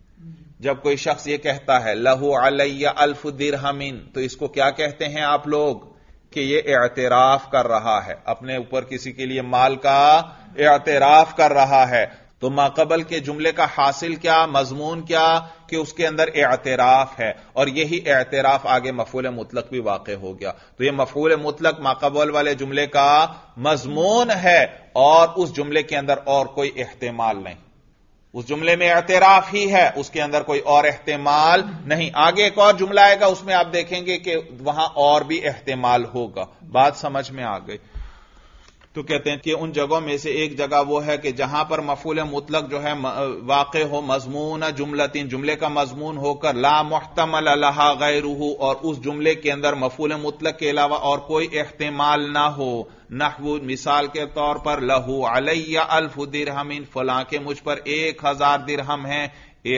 جب کوئی شخص یہ کہتا ہے لہو علی الف درہم، تو اس کو کیا کہتے ہیں آپ لوگ؟ کہ یہ اعتراف کر رہا ہے، اپنے اوپر کسی کے لیے مال کا اعتراف کر رہا ہے. تو ماقبل کے جملے کا حاصل کیا، مضمون کیا؟ کہ اس کے اندر اعتراف ہے، اور یہی اعتراف آگے مفعول مطلق بھی واقع ہو گیا. تو یہ مفعول مطلق ماقبل والے جملے کا مضمون ہے اور اس جملے کے اندر اور کوئی احتمال نہیں، اس جملے میں اعتراف ہی ہے، اس کے اندر کوئی اور احتمال نہیں. آگے ایک اور جملہ آئے گا، اس میں آپ دیکھیں گے کہ وہاں اور بھی احتمال ہوگا. بات سمجھ میں آ گئی؟ تو کہتے ہیں کہ ان جگہوں میں سے ایک جگہ وہ ہے کہ جہاں پر مفعول مطلق جو ہے واقع ہو مضمون جملتین، جملے کا مضمون ہو کر لا محتمل لہا غیرہ، اور اس جملے کے اندر مفعول مطلق کے علاوہ اور کوئی احتمال نہ ہو. نحو، مثال کے طور پر لہو علی الف درہم، فلاں کے مجھ پر 1000 درہم ہیں.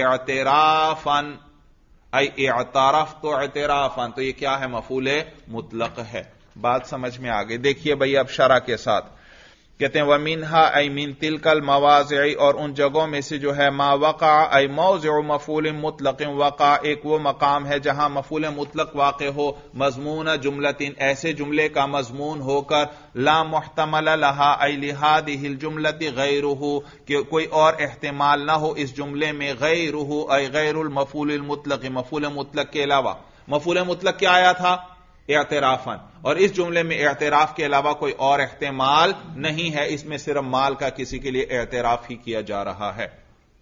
اعترافا ای اعترفت اعترافا، تو یہ کیا ہے؟ مفعول مطلق ہے. بات سمجھ میں آ گئی؟ دیکھیے بھئی اب شرح کے ساتھ کہتے ہیں وَمِنْهَا أَيْ مِنْ تِلْكَ الْمَوَاضِعِ، اور ان جگہوں میں سے جو ہے ما وقع أي موضع مفعول مطلق وقع، ایک وہ مقام ہے جہاں مفعول مطلق واقع ہو مضمون جملتین، ایسے جملے کا مضمون ہو کر لا محتمل لها أي لهذه الجملة غیرہ، کہ کوئی اور احتمال نہ ہو اس جملے میں، غیرہ أي غیر المفعول المطلق، مفعول مطلق کے علاوہ. مفعول مطلق کیا آیا تھا؟ اعترافاً، اور اس جملے میں اعتراف کے علاوہ کوئی اور احتمال نہیں ہے، اس میں صرف مال کا کسی کے لیے اعتراف ہی کیا جا رہا ہے.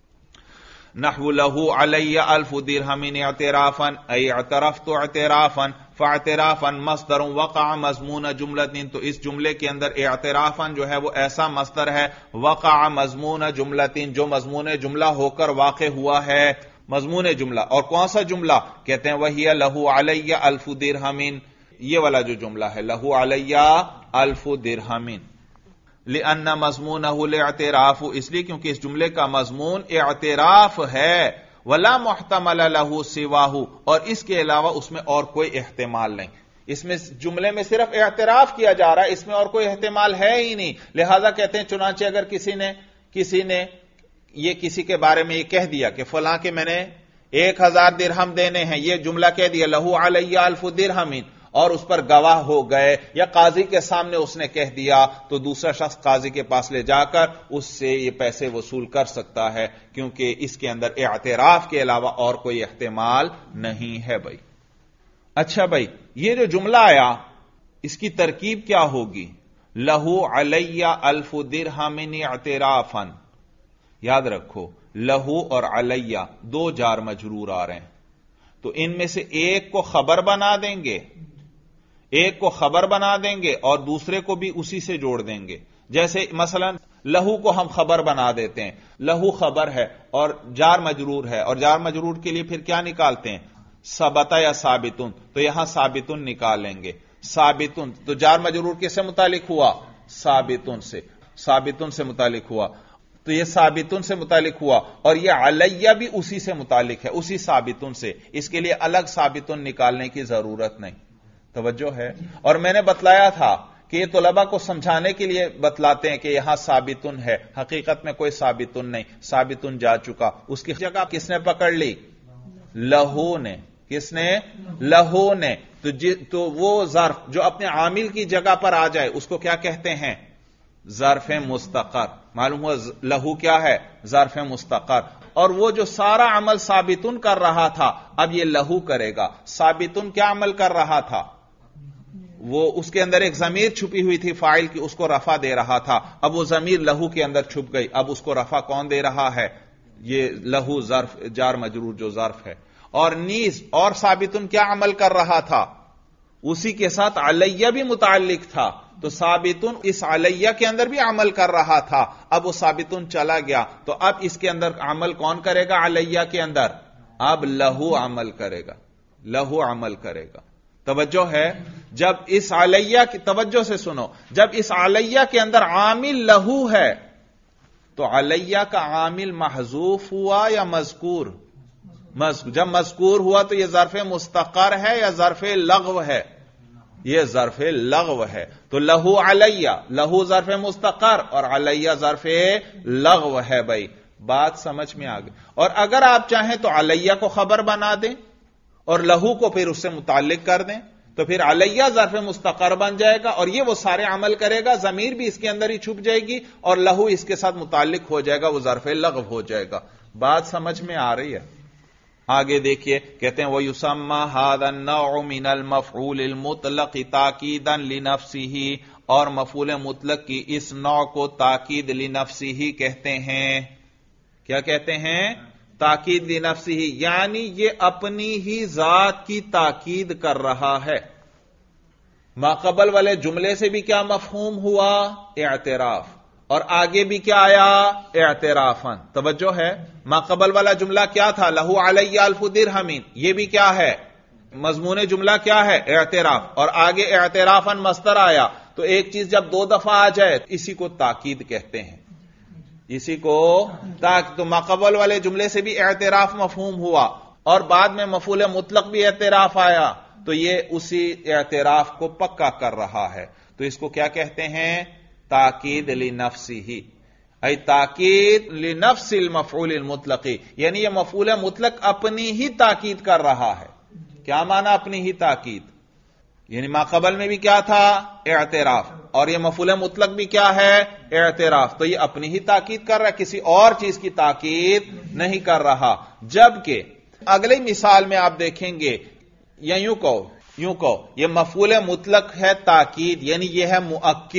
نحو لہو علی الف درہم اعترافا ای اعترفت اعترافا فاعترافا مصدر وقع مضمون جملتین، تو اس جملے کے اندر اعترافا جو ہے وہ ایسا مصدر ہے وقع مضمون جملتین جو مضمون جملہ ہو کر واقع ہوا ہے. مضمون جملہ. اور کون سا جملہ؟ کہتے ہیں وہی لہو علیہ الف درہم، یہ والا جو جملہ ہے لہو علیہ الف درہم. لأن مضمونہ الاعتراف، اس لیے کیونکہ اس جملے کا مضمون اعتراف ہے. ولا محتمل لہ سواہ، اور اس کے علاوہ اس میں اور کوئی احتمال نہیں. اس میں جملے میں صرف اعتراف کیا جا رہا ہے، اس میں اور کوئی احتمال ہے ہی نہیں. لہذا کہتے ہیں چنانچہ اگر کسی نے یہ کسی کے بارے میں یہ کہہ دیا کہ فلاں کے میں نے 1000 درہم دینے ہیں، یہ جملہ کہہ دیا لہو علیہ الف درہم، اور اس پر گواہ ہو گئے یا قاضی کے سامنے اس نے کہہ دیا، تو دوسرا شخص قاضی کے پاس لے جا کر اس سے یہ پیسے وصول کر سکتا ہے، کیونکہ اس کے اندر اعتراف کے علاوہ اور کوئی احتمال نہیں ہے بھائی. اچھا بھائی، یہ جو جملہ آیا اس کی ترکیب کیا ہوگی؟ لہو علیہ الف درہم اعترافا. یاد رکھو لہو اور علیہ دو جار مجرور آ رہے ہیں، تو ان میں سے ایک کو خبر بنا دیں گے اور دوسرے کو بھی اسی سے جوڑ دیں گے. جیسے مثلا لہو کو ہم خبر بنا دیتے ہیں، لہو خبر ہے اور جار مجرور ہے، اور جار مجرور کے لیے پھر کیا نکالتے ہیں؟ ثبتا یا ثابتن، تو یہاں ثابتن نکالیں گے. ثابتن تو جار مجرور کس سے متعلق ہوا؟ ثابتن سے متعلق ہوا. تو یہ ثابتن سے متعلق ہوا، اور یہ علیہ بھی اسی سے متعلق ہے، اسی ثابتن سے. اس کے لیے الگ ثابتن نکالنے کی ضرورت نہیں. توجہ ہے؟ اور میں نے بتلایا تھا کہ یہ طلبہ کو سمجھانے کے لیے بتلاتے ہیں کہ یہاں ثابتن ہے، حقیقت میں کوئی ثابتن نہیں، ثابتن جا چکا. اس کی جگہ کس نے پکڑ لی؟ لہو نے. کس نے؟ لہو نے. تو وہ ظرف جو اپنے عامل کی جگہ پر آ جائے اس کو کیا کہتے ہیں؟ ظرف مستقر. معلوم ہوا لہو کیا ہے؟ ظرف مستقر. اور وہ جو سارا عمل ثابتن کر رہا تھا اب یہ لہو کرے گا. ثابتن کیا عمل کر رہا تھا؟ وہ اس کے اندر ایک ضمیر چھپی ہوئی تھی فاعل کی، اس کو رفع دے رہا تھا. اب وہ ضمیر لہو کے اندر چھپ گئی، اب اس کو رفع کون دے رہا ہے؟ یہ لہو ظرف جار مجرور جو ظرف ہے. اور نیز اور ثابتن کیا عمل کر رہا تھا؟ اسی کے ساتھ علیہ بھی متعلق تھا، تو ثابتن اس علیہ کے اندر بھی عمل کر رہا تھا. اب وہ ثابتن چلا گیا، تو اب اس کے اندر عمل کون کرے گا؟ علیہ کے اندر اب لہو عمل کرے گا. توجہ ہے؟ جب اس علیہ کی توجہ سے سنو، جب اس علیہ کے اندر عامل لہو ہے تو علیہ کا عامل محذوف ہوا یا مذکور؟ جب مذکور ہوا تو یہ ظرف مستقر ہے یا ظرف لغو ہے؟ یہ ظرف لغو ہے. تو لہو علیہ، لہو ظرف مستقر اور علیہ ظرف لغو ہے. بھائی بات سمجھ میں آ گئی. اور اگر آپ چاہیں تو علیہ کو خبر بنا دیں اور لہو کو پھر اس سے متعلق کر دیں، تو پھر علیہ ظرف مستقر بن جائے گا، اور یہ وہ سارے عمل کرے گا، ضمیر بھی اس کے اندر ہی چھپ جائے گی، اور لہو اس کے ساتھ متعلق ہو جائے گا، وہ ظرف لغو ہو جائے گا. بات سمجھ میں آ رہی ہے؟ آگے دیکھیے، کہتے ہیں وَيُسَمَّى هَذَا النَّوْعُ مِنَ الْمَفْعُولِ الْمُطْلَقِ تَأْكِيدًا لِنَفْسِهِ، اور مفعول مطلق کی اس نوع کو تاکید لنفسه کہتے ہیں. کیا کہتے ہیں؟ تاکید لنفسه، یعنی یہ اپنی ہی ذات کی تاکید کر رہا ہے. ما قبل والے جملے سے بھی کیا مفہوم ہوا؟ اعتراف. اور آگے بھی کیا آیا؟ اعترافاً. توجہ ہے؟ ما قبل والا جملہ کیا تھا؟ لہو علیہ الف درہم. یہ بھی کیا ہے؟ مضمون جملہ کیا ہے؟ اعتراف. اور آگے اعترافاً مصدر آیا. تو ایک چیز جب دو دفعہ آ جائے اسی کو تاکید کہتے ہیں. تو ما قبل والے جملے سے بھی اعتراف مفہوم ہوا، اور بعد میں مفعول مطلق بھی اعتراف آیا، تو یہ اسی اعتراف کو پکا کر رہا ہے. تو اس کو کیا کہتے ہیں؟ تاکید لنفسہ. ای تاکید لنفس المفعول المطلق، یعنی یہ مفعول مطلق اپنی ہی تاکید کر رہا ہے. کیا معنی اپنی ہی تاکید؟ یعنی ما قبل میں بھی کیا تھا؟ اعتراف. اور یہ مفعول مطلق بھی کیا ہے؟ اعتراف. تو یہ اپنی ہی تاکید کر رہا ہے، کسی اور چیز کی تاکید نہیں کر رہا. جبکہ اگلی مثال میں آپ دیکھیں گے، یا یوں کہو یہ مفعول مطلق ہے تاکید، یعنی یہ ہے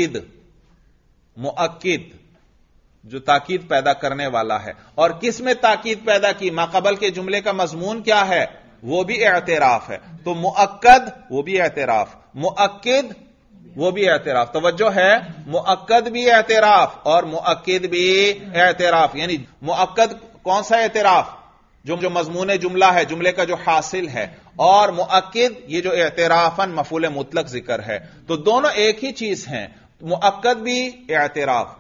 مؤکد جو تاکید پیدا کرنے والا ہے. اور کس میں تاکید پیدا کی؟ ما قبل کے جملے کا مضمون کیا ہے؟ وہ بھی اعتراف ہے. تو مؤکد وہ بھی اعتراف، مؤکد وہ بھی اعتراف. توجہ ہے؟ مؤکد بھی اعتراف اور مؤکد بھی اعتراف. یعنی مؤکد کون سا اعتراف؟ جو مضمون جملہ ہے، جملے کا جو حاصل ہے، اور مؤکد یہ جو اعترافاً مفعول مطلق ذکر ہے، تو دونوں ایک ہی چیز ہیں، مؤکد بھی اعتراف،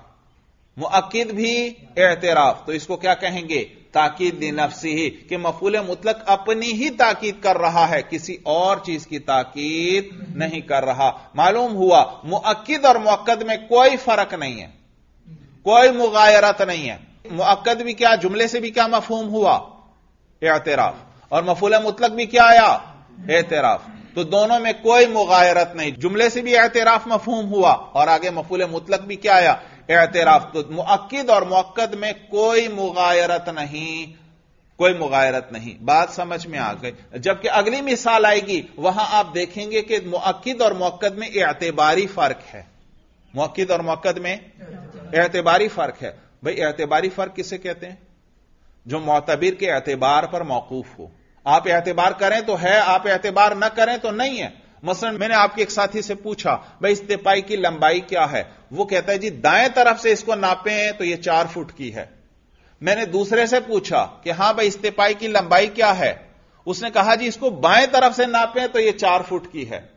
مؤکد بھی اعتراف، تو اس کو کیا کہیں گے؟ تاکید لنفسی ہی، کہ مفعول مطلق اپنی ہی تاکید کر رہا ہے، کسی اور چیز کی تاکید نہیں کر رہا۔ معلوم ہوا مؤکد اور مؤکد میں کوئی فرق نہیں ہے، کوئی مغایرت نہیں ہے۔ مؤکد بھی کیا، جملے سے بھی کیا مفہوم ہوا؟ اعتراف، اور مفعول مطلق بھی کیا آیا؟ اعتراف، تو دونوں میں کوئی مغایرت نہیں، جملے سے بھی اعتراف مفہوم ہوا اور آگے مفعول مطلق بھی کیا آیا؟ اعتراف، تو مؤکد اور مؤکد میں کوئی مغایرت نہیں، کوئی مغایرت نہیں۔ بات سمجھ میں آ گئی؟ جبکہ اگلی مثال آئے گی وہاں آپ دیکھیں گے کہ مؤکد اور مؤکد میں اعتباری فرق ہے، مؤکد اور مؤکد میں اعتباری فرق ہے۔ بھئی اعتباری فرق کسے کہتے ہیں؟ جو معتبر کے اعتبار پر موقوف ہو، آپ اعتبار کریں تو ہے، آپ اعتبار نہ کریں تو نہیں ہے۔ مثلا میں نے آپ کے ایک ساتھی سے پوچھا بھئی اس تیپائی کی لمبائی کیا ہے، وہ کہتا ہے جی دائیں طرف سے اس کو ناپیں تو یہ 4 فٹ کی ہے۔ میں نے دوسرے سے پوچھا کہ ہاں بھئی اس تیپائی کی لمبائی کیا ہے، اس نے کہا جی اس کو بائیں طرف سے ناپیں تو یہ 4 فٹ کی ہے۔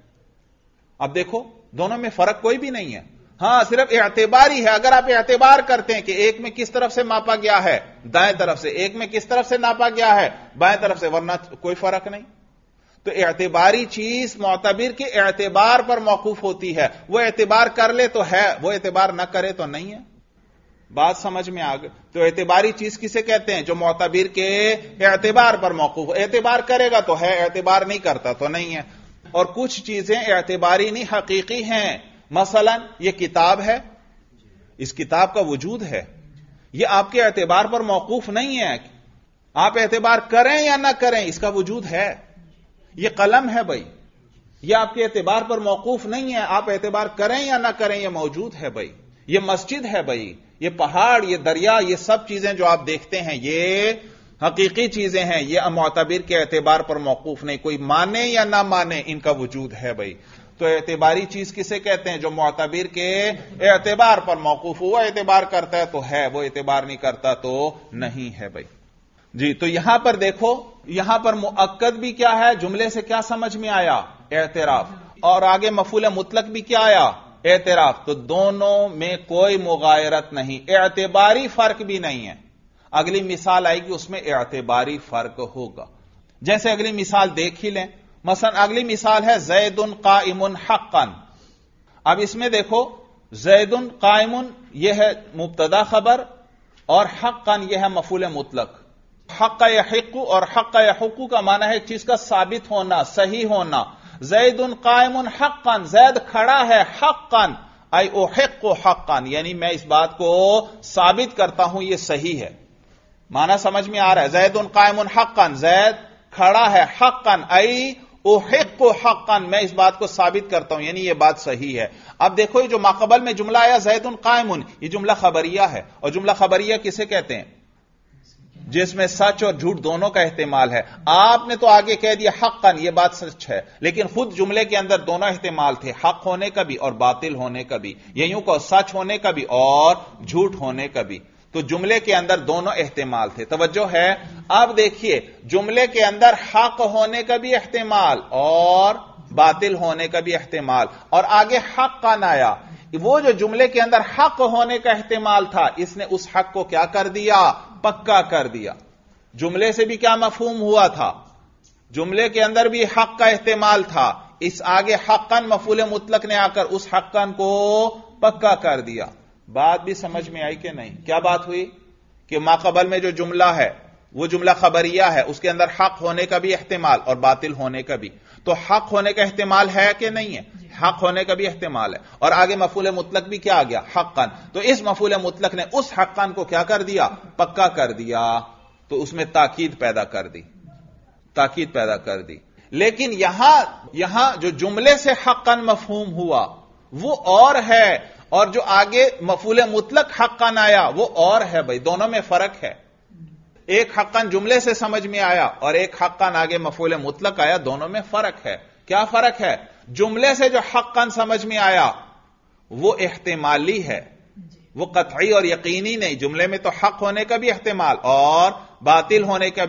اب دیکھو دونوں میں فرق کوئی بھی نہیں ہے، ہاں صرف اعتباری ہے۔ اگر آپ اعتبار کرتے ہیں کہ ایک میں کس طرف سے ماپا گیا ہے، دائیں طرف سے، ایک میں کس طرف سے ناپا گیا ہے، بائیں طرف سے، ورنہ کوئی فرق نہیں۔ تو اعتباری چیز معتبر کے اعتبار پر موقوف ہوتی ہے، وہ اعتبار کر لے تو ہے، وہ اعتبار نہ کرے تو نہیں ہے۔ بات سمجھ میں آ گئی؟ تو اعتباری چیز کسے کہتے ہیں؟ جو معتبر کے اعتبار پر موقوف، اعتبار کرے گا تو ہے، اعتبار نہیں کرتا تو نہیں ہے۔ اور کچھ چیزیں اعتباری نہیں حقیقی ہیں، مثلا یہ کتاب ہے، اس کتاب کا وجود ہے، یہ آپ کے اعتبار پر موقوف نہیں ہے، آپ اعتبار کریں یا نہ کریں اس کا وجود ہے۔ یہ قلم ہے بھائی، یہ آپ کے اعتبار پر موقوف نہیں ہے، آپ اعتبار کریں یا نہ کریں یہ موجود ہے بھائی۔ یہ مسجد ہے بھائی، یہ پہاڑ، یہ دریا، یہ سب چیزیں جو آپ دیکھتے ہیں یہ حقیقی چیزیں ہیں، یہ معتبر کے اعتبار پر موقوف نہیں، کوئی مانے یا نہ مانے ان کا وجود ہے بھائی۔ تو اعتباری چیز کسے کہتے ہیں؟ جو معتبر کے اعتبار پر موقوف، وہ اعتبار کرتا ہے تو ہے، وہ اعتبار نہیں کرتا تو نہیں ہے بھائی۔ جی تو یہاں پر دیکھو، یہاں پر مؤکد بھی کیا ہے، جملے سے کیا سمجھ میں آیا؟ اعتراف، اور آگے مفعول مطلق بھی کیا آیا؟ اعتراف، تو دونوں میں کوئی مغایرت نہیں، اعتباری فرق بھی نہیں ہے۔ اگلی مثال آئے گی اس میں اعتباری فرق ہوگا، جیسے اگلی مثال دیکھ ہی لیں۔ مثلا اگلی مثال ہے زید قائم حقا۔ اب اس میں دیکھو زید قائم یہ ہے مبتدا خبر، اور حقا یہ ہے مفعول مطلق۔ حق یحق اور حق یحق کا معنی ہے ایک چیز کا ثابت ہونا، صحیح ہونا۔ زید قائم حقا، زید کھڑا ہے، حقا ای احق حقا، یعنی میں اس بات کو ثابت کرتا ہوں یہ صحیح ہے۔ معنی سمجھ میں آ رہا ہے؟ زید قائم حقا، زید کھڑا ہے، حقا ای احق حقا، میں اس بات کو ثابت کرتا ہوں، یعنی یہ بات صحیح ہے۔ اب دیکھو یہ جو ماقبل میں جملہ آیا زید قائم، یہ جملہ خبریہ ہے، اور جملہ خبریہ کسے کہتے ہیں؟ جس میں سچ اور جھوٹ دونوں کا احتمال ہے۔ آپ نے تو آگے کہہ دیا حقا، یہ بات سچ ہے، لیکن خود جملے کے اندر دونوں احتمال تھے، حق ہونے کا بھی اور باطل ہونے کا بھی، یا یوں کہ سچ ہونے کا بھی اور جھوٹ ہونے کا بھی۔ تو جملے کے اندر دونوں احتمال تھے، توجہ ہے؟ اب دیکھیے جملے کے اندر حق ہونے کا بھی احتمال اور باطل ہونے کا بھی احتمال، اور آگے حق کا آیا۔ وہ جو جملے کے اندر حق ہونے کا احتمال تھا، اس نے اس حق کو کیا کر دیا؟ پکا کر دیا۔ جملے سے بھی کیا مفہوم ہوا تھا؟ جملے کے اندر بھی حق کا احتمال تھا، اس آگے حقاً مفعول مطلق نے آ کر اس حقاً کو پکا کر دیا۔ بات بھی سمجھ میں آئی کہ نہیں؟ کیا بات ہوئی کہ ماقبل میں جو جملہ ہے وہ جملہ خبریہ ہے، اس کے اندر حق ہونے کا بھی احتمال اور باطل ہونے کا بھی۔ تو حق ہونے کا احتمال ہے کہ نہیں ہے؟ حق ہونے کا بھی احتمال ہے، اور آگے مفعول مطلق بھی کیا آ گیا؟ حقاً۔ تو اس مفعول مطلق نے اس حقاً کو کیا کر دیا؟ پکا کر دیا، تو اس میں تاکید پیدا کر دی، تاکید پیدا کر دی۔ لیکن یہاں جو جملے سے حقاً مفہوم ہوا وہ اور ہے، اور جو آگے مفعول مطلق حقاً آیا وہ اور ہے بھائی، دونوں میں فرق ہے۔ ایک حقاً جملے سے سمجھ میں آیا اور ایک حقاً آگے مفعول مطلق آیا، دونوں میں فرق ہے۔ کیا فرق ہے؟ جملے سے جو حقاً سمجھ میں آیا وہ احتمالی ہے، وہ قطعی اور یقینی نہیں۔ جملے میں تو حق ہونے کا بھی احتمال اور باطل ہونے کا بھی،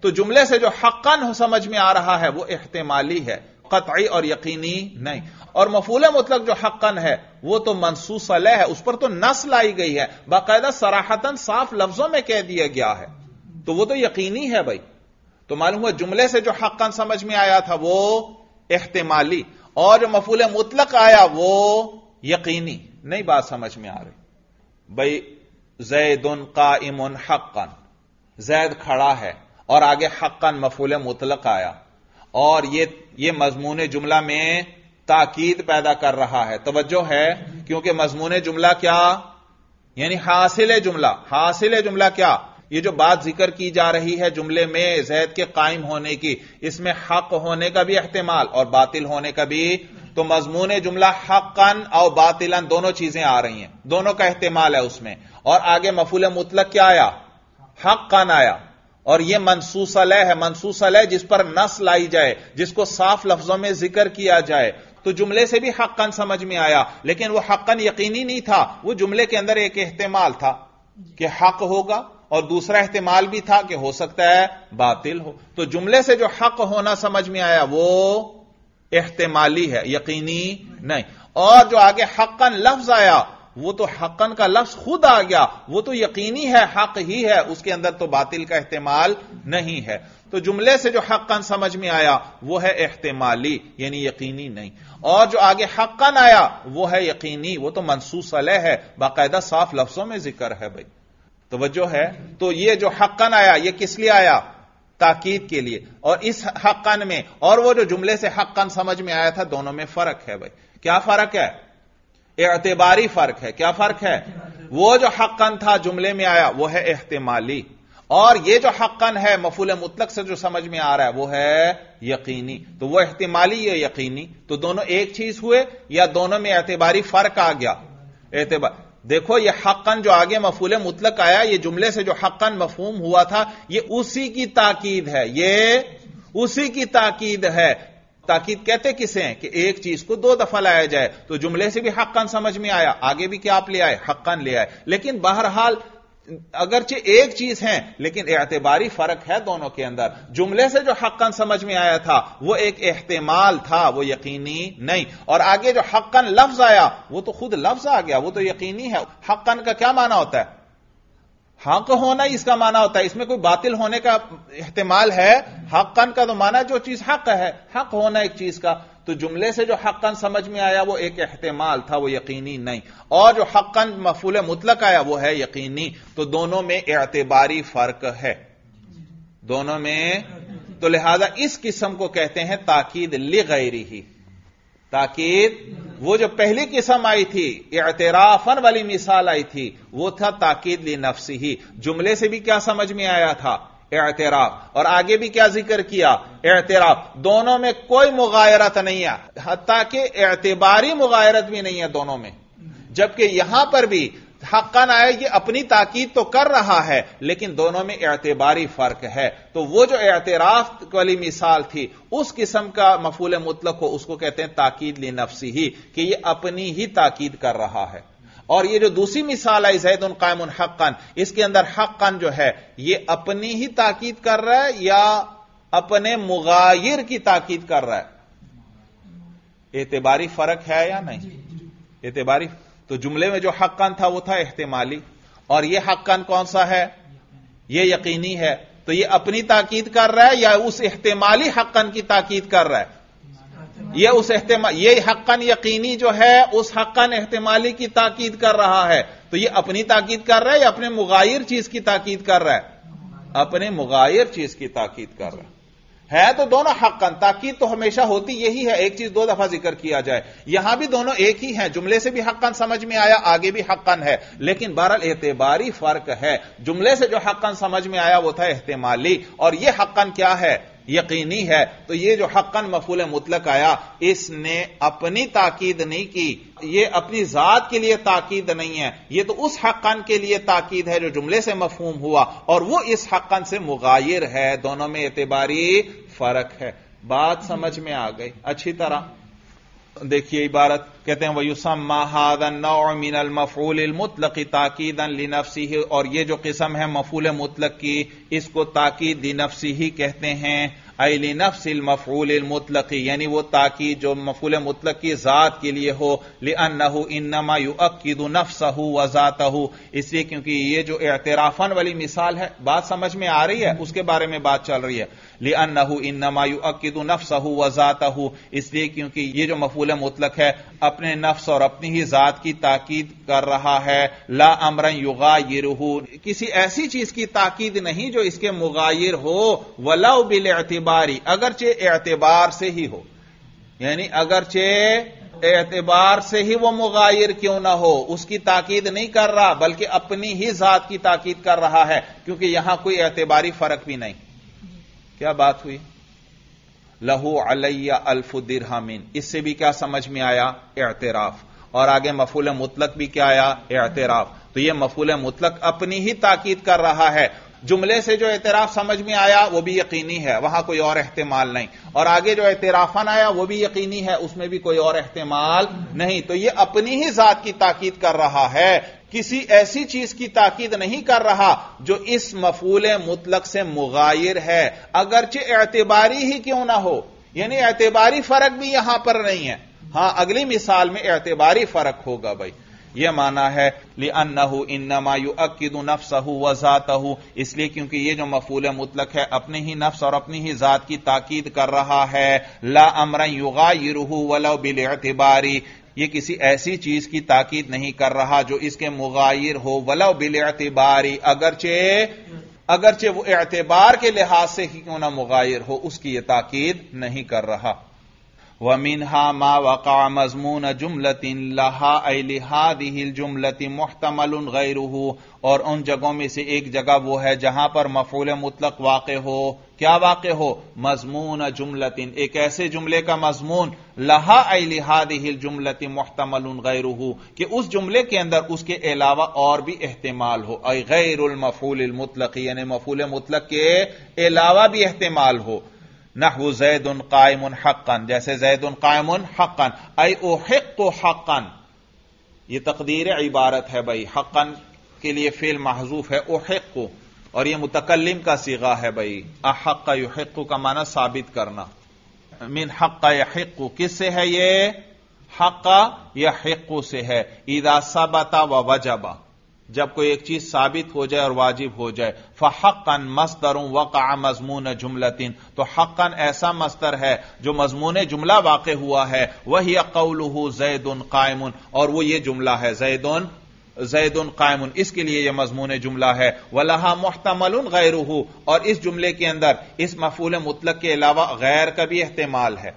تو جملے سے جو حقاً سمجھ میں آ رہا ہے وہ احتمالی ہے، قطعی اور یقینی نہیں. اور مفعول مطلق جو حقاً ہے وہ تو منصوص علیہ ہے، اس پر تو نص لائی گئی ہے، باقاعدہ صراحتاً صاف لفظوں میں کہہ دیا گیا ہے، تو وہ تو یقینی ہے بھائی. تو معلوم ہوا جملے سے جو حقاً سمجھ میں آیا تھا وہ احتمالی، اور جو مفعول مطلق آیا وہ یقینی. نہیں بات سمجھ میں آ رہی بھائی؟ زید قائم حقاً، زید کھڑا ہے، اور آگے حقاً مفعول مطلق آیا، اور یہ مضمون جملہ میں تاکید پیدا کر رہا ہے. توجہ ہے، کیونکہ مضمون جملہ کیا؟ یعنی حاصل جملہ کیا؟ یہ جو بات ذکر کی جا رہی ہے جملے میں زید کے قائم ہونے کی، اس میں حق ہونے کا بھی احتمال اور باطل ہونے کا بھی. تو مضمون جملہ حقاً اور باطلاً دونوں چیزیں آ رہی ہیں، دونوں کا احتمال ہے اس میں. اور آگے مفعول مطلق کیا آیا؟ حقاً آیا، اور یہ منصوص علیہ ہے. منصوص علیہ جس پر نص لائی جائے، جس کو صاف لفظوں میں ذکر کیا جائے. تو جملے سے بھی حقاً سمجھ میں آیا، لیکن وہ حقاً یقینی نہیں تھا، وہ جملے کے اندر ایک احتمال تھا کہ حق ہوگا، اور دوسرا احتمال بھی تھا کہ ہو سکتا ہے باطل ہو. تو جملے سے جو حق ہونا سمجھ میں آیا وہ احتمالی ہے، یقینی نہیں. اور جو آگے حقاً لفظ آیا وہ تو حقاً کا لفظ خود آ گیا، وہ تو یقینی ہے، حق ہی ہے، اس کے اندر تو باطل کا احتمال نہیں ہے. تو جملے سے جو حقاً سمجھ میں آیا وہ ہے احتمالی، یعنی یقینی نہیں. اور جو آگے حقاً آیا وہ ہے یقینی، وہ تو منصوص علیہ ہے، باقاعدہ صاف لفظوں میں ذکر ہے بھائی. توجہ ہے. تو یہ جو حقاً آیا یہ کس لیے آیا؟ تاکید کے لیے. اور اس حقاً میں اور وہ جو جملے سے حقاً سمجھ میں آیا تھا، دونوں میں فرق ہے بھائی. کیا فرق ہے؟ اعتباری فرق ہے. کیا فرق ہے؟ وہ جو حقاً تھا جملے میں آیا وہ ہے احتمالی، اور یہ جو حقاً ہے مفعول مطلق سے جو سمجھ میں آ رہا ہے وہ ہے یقینی. تو وہ احتمالی یا یقینی، تو دونوں ایک چیز ہوئے یا دونوں میں اعتباری فرق آ گیا؟ اعتبار. دیکھو یہ حقاً جو آگے مفعول مطلق آیا، یہ جملے سے جو حقاً مفہوم ہوا تھا، یہ اسی کی تاکید ہے، یہ اسی کی تاکید ہے. تاکید کہتے کسے ہیں؟ کہ ایک چیز کو دو دفعہ لایا جائے. تو جملے سے بھی حقاً سمجھ میں آیا، آگے بھی کیا آپ لے آئے؟ حقاً لے آئے. لیکن بہرحال اگرچہ ایک چیز ہے لیکن اعتباری فرق ہے دونوں کے اندر. جملے سے جو حقاً سمجھ میں آیا تھا وہ ایک احتمال تھا، وہ یقینی نہیں. اور آگے جو حقاً لفظ آیا وہ تو خود لفظ آ گیا، وہ تو یقینی ہے. حقاً کا کیا معنی ہوتا ہے؟ حق ہونا ہی اس کا معنی ہوتا ہے، اس میں کوئی باطل ہونے کا احتمال ہے؟ حقاً کا تو معنی جو چیز حق ہے، حق ہونا ایک چیز کا. تو جملے سے جو حقاً سمجھ میں آیا وہ ایک احتمال تھا، وہ یقینی نہیں. اور جو حقاً مفعول مطلق آیا وہ ہے یقینی. تو دونوں میں اعتباری فرق ہے، دونوں میں. تو لہذا اس قسم کو کہتے ہیں تاکید لغیرہ. تاکید، وہ جو پہلی قسم آئی تھی اعترافاً والی مثال آئی تھی وہ تھا تاکید لنفسہ. جملے سے بھی کیا سمجھ میں آیا تھا؟ اعتراف. اور آگے بھی کیا ذکر کیا؟ اعتراف. دونوں میں کوئی مغایرت نہیں ہے، حتیٰ کہ اعتباری مغایرت بھی نہیں ہے دونوں میں. جبکہ یہاں پر بھی حقاً آیا، یہ اپنی تاکید تو کر رہا ہے لیکن دونوں میں اعتباری فرق ہے. تو وہ جو اعتراف والی مثال تھی اس قسم کا مفعول مطلق ہو اس کو کہتے ہیں تاکید لنفسہ، کہ یہ اپنی ہی تاکید کر رہا ہے. اور یہ جو دوسری مثال ہے زید قائم حقاً، اس کے اندر حقاً جو ہے یہ اپنی ہی تاکید کر رہا ہے یا اپنے مغایر کی تاکید کر رہا ہے؟ اعتباری فرق ہے یا نہیں؟ اعتباری. تو جملے میں جو حقاً تھا وہ تھا احتمالی، اور یہ حقاً کون سا ہے؟ یہ یقینی ہے. تو یہ اپنی تاکید کر رہا ہے یا اس احتمالی حقاً کی تاکید کر رہا ہے؟ یہ اس احتمال، یہ حقاً یقینی جو ہے اس حقاً احتمالی کی تاکید کر رہا ہے. تو یہ اپنی تاکید کر رہا ہے یا اپنے مغایر چیز کی تاکید کر رہا ہے؟ اپنے مغایر چیز کی تاکید کر رہا ہے. تو دونوں حقاً. تاکید تو ہمیشہ ہوتی یہی ہے، ایک چیز دو دفعہ ذکر کیا جائے. یہاں بھی دونوں ایک ہی ہیں، جملے سے بھی حقاً سمجھ میں آیا، آگے بھی حقاً ہے، لیکن بہرحال اعتباری فرق ہے. جملے سے جو حقاً سمجھ میں آیا وہ تھا احتمالی، اور یہ حقاً کیا ہے؟ یقینی ہے. تو یہ جو حقاً مفعول مطلق آیا اس نے اپنی تاکید نہیں کی، یہ اپنی ذات کے لیے تاکید نہیں ہے، یہ تو اس حقاً کے لیے تاکید ہے جو جملے سے مفہوم ہوا، اور وہ اس حقاً سے مغایر ہے. دونوں میں اعتباری فرق ہے. بات سمجھ میں آ گئی اچھی طرح؟ دیکھیے عبارت کہتے ہیں وَيُسَمَّى هَذَا النَّوْعُ مِنَ الْمَفْعُولِ الْمُطْلَقِ تَأْكِيدًا لِنَفْسِهِ، اور یہ جو قسم ہے مفعول مطلق کی اس کو تاکید لنفسہ کہتے ہیں، ای لنفس المفعول المطلق، یعنی وہ تاکید جو مفعول مطلق کی ذات کے لیے ہو، لأنه انما يؤكد نفسه وذاته، اس لیے کیونکہ یہ جو اعترافاً والی مثال ہے، بات سمجھ میں آ رہی ہے، اس کے بارے میں بات چل رہی ہے، لأنه انما يؤكد نفسه وذاته، اس لیے کیونکہ یہ جو مفعول مطلق ہے اپنے نفس اور اپنی ہی ذات کی تاکید کر رہا ہے، لا امرا یغایرہ، کسی ایسی چیز کی تاکید نہیں جو اس کے مغایر ہو، ولو بالاعتباری، اگرچہ اعتبار سے ہی ہو، یعنی اگرچہ اعتبار سے ہی وہ مغایر کیوں نہ ہو، اس کی تاکید نہیں کر رہا بلکہ اپنی ہی ذات کی تاکید کر رہا ہے، کیونکہ یہاں کوئی اعتباری فرق بھی نہیں۔ کیا بات ہوئی؟ لہو علی الف درہم، اس سے بھی کیا سمجھ میں آیا؟ اعتراف، اور آگے مفعول مطلق بھی کیا آیا؟ اعتراف، تو یہ مفعول مطلق اپنی ہی تاکید کر رہا ہے۔ جملے سے جو اعتراف سمجھ میں آیا وہ بھی یقینی ہے، وہاں کوئی اور احتمال نہیں، اور آگے جو اعترافاً آیا وہ بھی یقینی ہے، اس میں بھی کوئی اور احتمال نہیں، تو یہ اپنی ہی ذات کی تاکید کر رہا ہے، کسی ایسی چیز کی تاکید نہیں کر رہا جو اس مفعول مطلق سے مغایر ہے، اگرچہ اعتباری ہی کیوں نہ ہو، یعنی اعتباری فرق بھی یہاں پر نہیں ہے، ہاں اگلی مثال میں اعتباری فرق ہوگا بھائی۔ یہ معنی ہے لِأَنَّهُ إِنَّمَا يُؤَكِّدُ نَفْسَهُ وَذَاتَهُ، اس لیے کیونکہ یہ جو مفعول مطلق ہے اپنے ہی نفس اور اپنی ہی ذات کی تاکید کر رہا ہے، لا امرا یغایرہ ولو بالاعتبار، یہ کسی ایسی چیز کی تاکید نہیں کر رہا جو اس کے مغایر ہو، ولو بالاعتبار، اگرچہ وہ اعتبار کے لحاظ سے ہی کیوں نہ مغایر ہو، اس کی یہ تاکید نہیں کر رہا۔ وَمِنْهَا مَا وَقَعَ مَضْمُونَ جُمْلَةٍ لَهَا أَيْ لِهَذِهِ الْجُمْلَةِ مُحْتَمَلٌ غَيْرُهُ، اور ان جگہوں میں سے ایک جگہ وہ ہے جہاں پر مفعول مطلق واقع ہو، کیا واقع ہو؟ مضمون جملۃ، ایک ایسے جملے کا مضمون، لَهَا أَيْ لِهَذِهِ الْجُمْلَةِ مُحْتَمَلٌ غَيْرُهُ، کہ اس جملے کے اندر اس کے علاوہ اور بھی احتمال ہو، أي غیر المفعول المطلق، یعنی مفعول مطلق کے علاوہ بھی احتمال ہو، نحو زید قائم حقا، جیسے زید قائم حقا، ای احق حقا، یہ تقدیر عبارت ہے بھائی، حقا کے لیے فعل محذوف ہے، احق، اور یہ متکلم کا صیغہ ہے بھائی، احق یحق کا معنی ثابت کرنا، من حق یحق، کس سے ہے یہ؟ حق یحق سے ہے، اذا ثبت ووجب، جب کوئی ایک چیز ثابت ہو جائے اور واجب ہو جائے، فحقا مصدر وقع مضمون جملۃ، تو حقا ایسا مصدر ہے جو مضمون جملہ واقع ہوا ہے، وہی قولہ زید قائم، اور وہ یہ جملہ ہے زید قائم، اس کے لیے یہ مضمون جملہ ہے، ولہا محتمل غیرہ، اور اس جملے کے اندر اس مفعول مطلق کے علاوہ غیر کا بھی احتمال ہے۔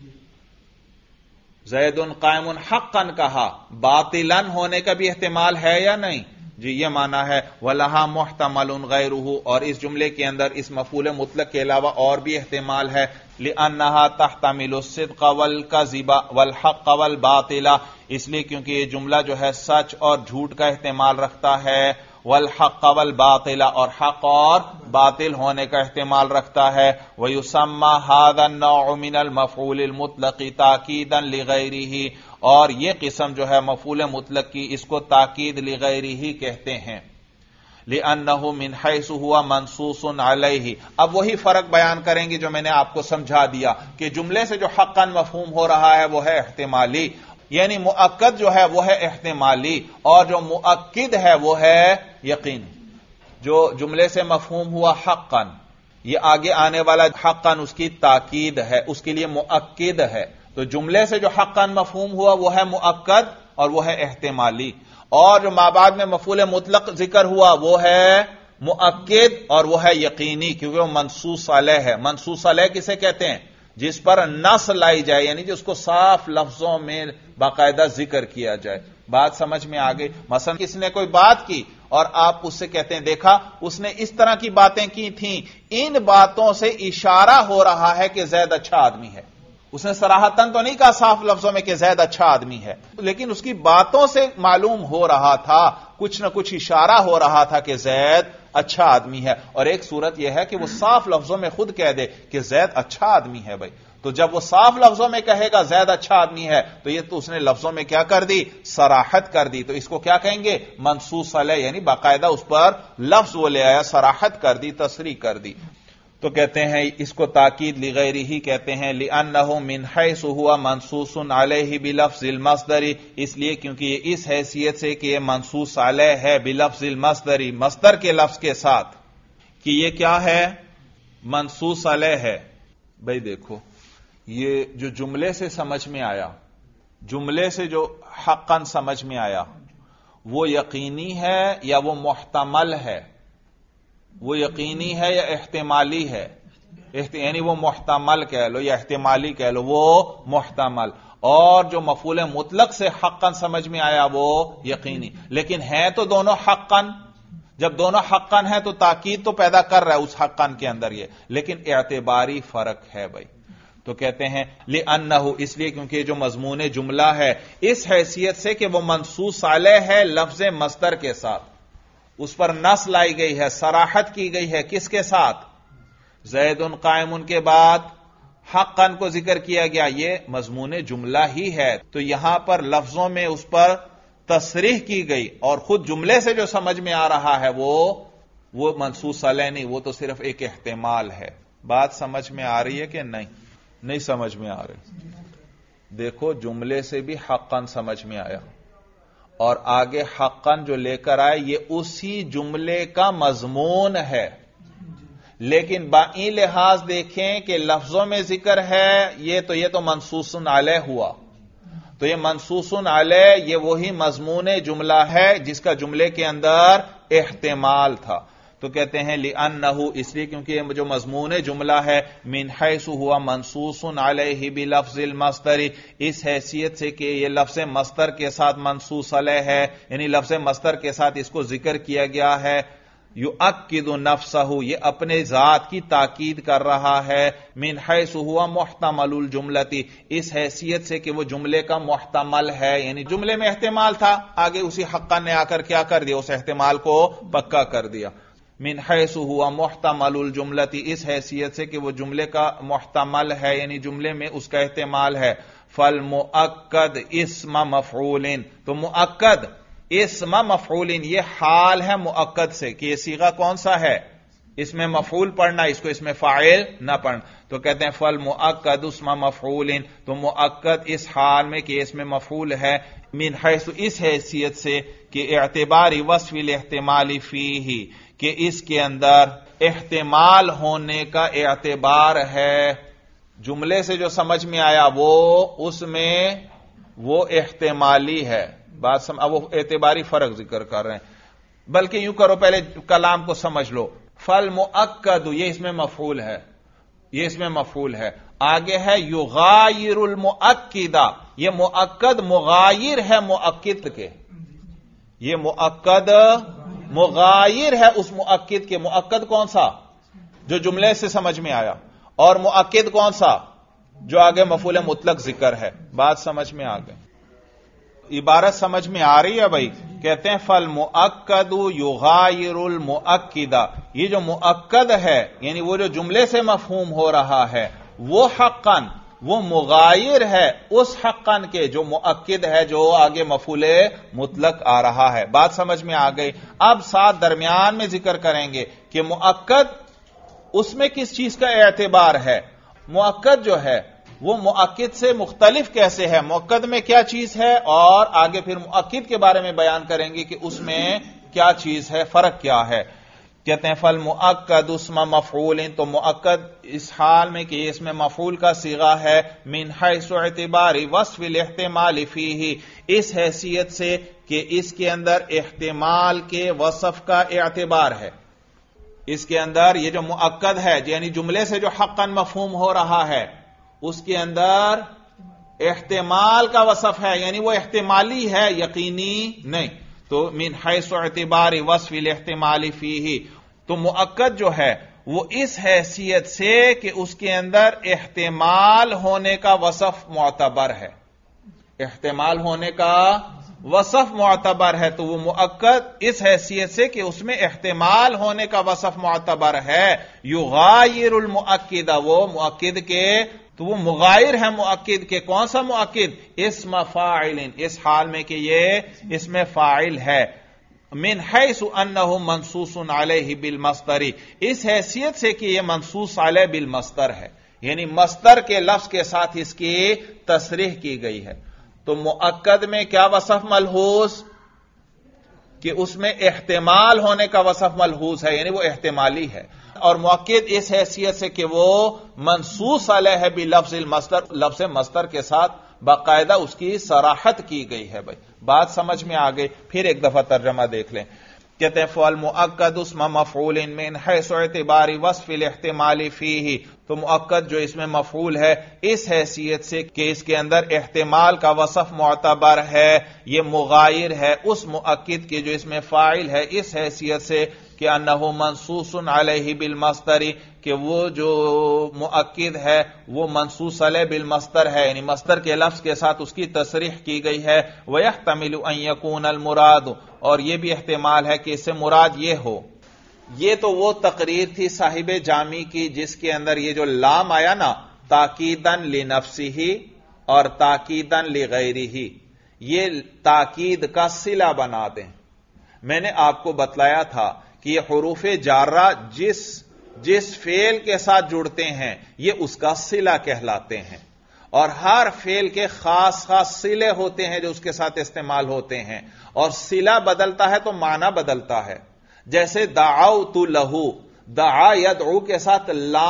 زید قائم حقا کہا، باطلا ہونے کا بھی احتمال ہے یا نہیں؟ جی یہ معنی ہے، وَلَهَا مُحْتَمَلٌ غَيْرُهُ، اور اس جملے کے اندر اس مفعول مطلق کے علاوہ اور بھی احتمال ہے، لِأَنَّهَا تَحْتَمِلُ الصِّدْقَ وَالْكَذِبَ وَالْحَقَّ وَالْبَاطِلَ، اس لیے کیونکہ یہ جملہ جو ہے سچ اور جھوٹ کا احتمال رکھتا ہے، والحق والباطل، اور حق اور باطل ہونے کا احتمال رکھتا ہے، وَيُسَمَّى هَذَا النَّوْعُ مِنَ الْمَفْعُولِ الْمُطْلَقِ تَأْكِيدًا لِغَيْرِهِ، اور یہ قسم جو ہے مفعول مطلق کی اس کو تاکید لغیرہ کہتے ہیں، لِأَنَّهُ مِنْ حَيْثُ هُوَ مَنْصُوصٌ عَلَيْهِ، اب وہی فرق بیان کریں گے جو میں نے آپ کو سمجھا دیا کہ جملے سے جو حقا مفہوم ہو رہا ہے وہ ہے احتمالی، یعنی مؤکد جو ہے وہ ہے احتمالی، اور جو مؤکد ہے وہ ہے یقینی۔ جو جملے سے مفہوم ہوا حقا، یہ آگے آنے والا حقا اس کی تاکید ہے، اس کے لیے مؤکد ہے، تو جملے سے جو حقا مفہوم ہوا وہ ہے مؤکد اور وہ ہے احتمالی، اور جو مابعد میں مفعول مطلق ذکر ہوا وہ ہے مؤکد اور وہ ہے یقینی، کیونکہ وہ منصوص علیہ ہے۔ منصوص علیہ کسے کہتے ہیں؟ جس پر نص لائی جائے، یعنی جس کو صاف لفظوں میں باقاعدہ ذکر کیا جائے۔ بات سمجھ میں آ گئی؟ مثلا کس نے کوئی بات کی اور آپ اس سے کہتے ہیں دیکھا اس نے اس طرح کی باتیں کی تھیں، ان باتوں سے اشارہ ہو رہا ہے کہ زید اچھا آدمی ہے۔ اس نے صراحتاً تو نہیں کہا صاف لفظوں میں کہ زید اچھا آدمی ہے، لیکن اس کی باتوں سے معلوم ہو رہا تھا، کچھ نہ کچھ اشارہ ہو رہا تھا کہ زید اچھا آدمی ہے۔ اور ایک صورت یہ ہے کہ وہ صاف لفظوں میں خود کہہ دے کہ زید اچھا آدمی ہے بھائی، تو جب وہ صاف لفظوں میں کہے گا زید اچھا آدمی ہے تو یہ تو اس نے لفظوں میں کیا کر دی؟ صراحت کر دی. تو اس کو کیا کہیں گے؟ منصوص علیہ، یعنی باقاعدہ اس پر لفظ وہ لے آیا، صراحت کر دی، تصریح کر دی. تو کہتے ہیں اس کو تاکید لغیرہ ہی کہتے ہیں، لأنہ من حیث ہوا منصوص علیہ بلفظ المصدر، اس لیے کیونکہ یہ اس حیثیت سے کہ یہ منصوص علیہ ہے بلفظ المصدر، مصدر کے لفظ کے ساتھ، کہ یہ کیا ہے؟ منصوص علیہ ہے. بھئی دیکھو یہ جو جملے سے سمجھ میں آیا، جملے سے جو حقاً سمجھ میں آیا، وہ یقینی ہے یا وہ محتمل ہے؟ وہ یقینی ہے یا احتمالی ہے؟ یعنی وہ محتمل کہہ لو یا احتمالی کہہ لو، وہ محتمل. اور جو مفعول مطلق سے حقاً سمجھ میں آیا وہ یقینی. لیکن ہے تو دونوں حقاً. جب دونوں حقاً ہیں تو تاکید تو پیدا کر رہا ہے اس حقاً کے اندر یہ، لیکن اعتباری فرق ہے بھائی. تو کہتے ہیں لأنہ، اس لیے کیونکہ جو مضمون جملہ ہے اس حیثیت سے کہ وہ منصوص علیہ ہے لفظ مصدر کے ساتھ، اس پر نص لائی گئی ہے، صراحت کی گئی ہے. کس کے ساتھ؟ زید قائم کے بعد حقاً کو ذکر کیا گیا، یہ مضمون جملہ ہی ہے. تو یہاں پر لفظوں میں اس پر تصریح کی گئی، اور خود جملے سے جو سمجھ میں آ رہا ہے وہ منصوص علیہ نہیں، وہ تو صرف ایک احتمال ہے. بات سمجھ میں آ رہی ہے کہ نہیں سمجھ میں آ رہی؟ دیکھو جملے سے بھی حقاً سمجھ میں آیا، اور آگے حقاً جو لے کر آئے یہ اسی جملے کا مضمون ہے. لیکن بائی لحاظ دیکھیں کہ لفظوں میں ذکر ہے، یہ تو منصوص علیہ ہوا. تو یہ منصوص علیہ یہ وہی مضمون جملہ ہے جس کا جملے کے اندر احتمال تھا. تو کہتے ہیں لأنہ، اس لیے کیونکہ یہ جو مضمون جملہ ہے من حیث ہوا منصوص علیہ بلفظ المصدر، اس حیثیت سے کہ یہ لفظ مصدر کے ساتھ منصوص علیہ ہے، یعنی لفظ مصدر کے ساتھ اس کو ذکر کیا گیا ہے. یؤکد نفسہ، یہ اپنے ذات کی تاکید کر رہا ہے. من حیث ہوا محتمل الجملتی، اس حیثیت سے کہ وہ جملے کا محتمل ہے، یعنی جملے میں احتمال تھا، آگے اسی حقا نے آ کر کیا کر دیا؟ اس احتمال کو پکا کر دیا. من حیث ہوا محتمل الجملتی، اس حیثیت سے کہ وہ جملے کا محتمل ہے، یعنی جملے میں اس کا احتمال ہے. فالمؤکد اسم مفعول، تو مؤکد اسم مفعول یہ حال ہے مؤکد سے، کہ یہ صیغہ کون سا ہے؟ اس میں مفعول پڑھنا، اس کو اس میں فاعل نہ پڑھنا. تو کہتے ہیں فالمؤکد اسم مفعول، تو مؤکد اس حال میں کہ اس میں مفعول ہے. من حیث، اس حیثیت سے کہ اعتبار وصف الاحتمال فیہ، کہ اس کے اندر احتمال ہونے کا اعتبار ہے. جملے سے جو سمجھ میں آیا وہ اس میں وہ احتمالی ہے. بات اب وہ اعتباری فرق ذکر کر رہے ہیں، بلکہ یوں کرو پہلے کلام کو سمجھ لو. فالمؤکد یہ اس میں مفعول ہے، یہ اس میں مفعول ہے. آگے ہے یغایر المؤکدہ، یہ مؤکد مغایر ہے مؤکد کے، یہ مؤکد مغایر ہے اس مؤکد کے. مؤکد کون سا؟ جو جملے سے سمجھ میں آیا. اور مؤکد کون سا؟ جو آگے مفعول مطلق ذکر ہے. بات سمجھ میں آ گئی؟ عبارت سمجھ میں آ رہی ہے بھائی؟ کہتے ہیں فالمؤکد یغایر المؤکدہ، یہ جو مؤکد ہے یعنی وہ جو جملے سے مفہوم ہو رہا ہے وہ حقاً وہ مغایر ہے اس حقاً کے جو مؤکد ہے جو آگے مفعول مطلق آ رہا ہے. بات سمجھ میں آ گئی؟ اب ساتھ درمیان میں ذکر کریں گے کہ مؤکد اس میں کس چیز کا اعتبار ہے. مؤکد جو ہے وہ مؤکد سے مختلف کیسے ہے، مؤکد میں کیا چیز ہے، اور آگے پھر مؤکد کے بارے میں بیان کریں گے کہ اس میں کیا چیز ہے، فرق کیا ہے. کہتے ہیں فالمؤکد اسم مفعول، تو مؤکد اس حال میں کہ اس میں مفعول کا صیغہ ہے. من حیث اعتبار وصف الاحتمال فیہ، اس حیثیت سے کہ اس کے اندر احتمال کے وصف کا اعتبار ہے. اس کے اندر یہ جو مؤکد ہے یعنی جملے سے جو حقاً مفہوم ہو رہا ہے اس کے اندر احتمال کا وصف ہے، یعنی وہ احتمالی ہے یقینی نہیں. تو من حیث اعتبار وصف الاحتمال فیہ، تو مؤکد جو ہے وہ اس حیثیت سے کہ اس کے اندر احتمال ہونے کا وصف معتبر ہے. احتمال ہونے کا وصف معتبر ہے تو وہ مؤکد اس حیثیت سے کہ اس میں احتمال ہونے کا وصف معتبر ہے. یغایر المؤکد، وہ مؤکد کے تو وہ مغائر ہے مؤکد کے. کون سا مؤکد؟ اسم فاعل، اس حال میں کہ یہ اس میں فاعل ہے. من حیث انہ منصوص علیہ بالمصدر، اس حیثیت سے کہ یہ منصوص علیہ بالمصدر ہے، یعنی مصدر کے لفظ کے ساتھ اس کی تصریح کی گئی ہے. تو مؤکد میں کیا وصف ملحوظ؟ کہ اس میں احتمال ہونے کا وصف ملحوظ ہے، یعنی وہ احتمالی ہے. اور مؤکد اس حیثیت سے کہ وہ منصوص علیہ ہے بلفظ المصدر، لفظ مصدر کے ساتھ باقاعدہ اس کی صراحت کی گئی ہے. بھائی بات سمجھ میں آ گئی؟ پھر ایک دفعہ ترجمہ دیکھ لیں. کہتے ہیں فالمؤکد اسم مفعول من حیث اعتبار وصف الاحتمال فیہ، تو مؤکد جو اس میں مفعول ہے اس حیثیت سے کہ اس کے اندر احتمال کا وصف معتبر ہے، یہ مغائر ہے اس مؤکد کے جو اس میں فاعل ہے، اس حیثیت سے کہ انہ منصوص علیہ بالمصدر، کہ وہ جو مؤکد ہے وہ منصوص علیہ بالمصدر ہے، یعنی مصدر کے لفظ کے ساتھ اس کی تصریح کی گئی ہے. ویحتمل ان یکون المراد، اور یہ بھی احتمال ہے کہ اس سے مراد یہ ہو. یہ تو وہ تقریر تھی صاحب جامی کی جس کے اندر یہ جو لام آیا نا، تاکیدن لنفسہ اور تاکیدن لغیرہ، یہ تاکید کا صلہ بنا دیں. میں نے آپ کو بتلایا تھا کہ یہ حروف جارہ جس فعل کے ساتھ جڑتے ہیں یہ اس کا صلہ کہلاتے ہیں، اور ہر فعل کے خاص خاص صلے ہوتے ہیں جو اس کے ساتھ استعمال ہوتے ہیں، اور صلہ بدلتا ہے تو معنی بدلتا ہے. جیسے دعوت لہو، دعا یدعو کے ساتھ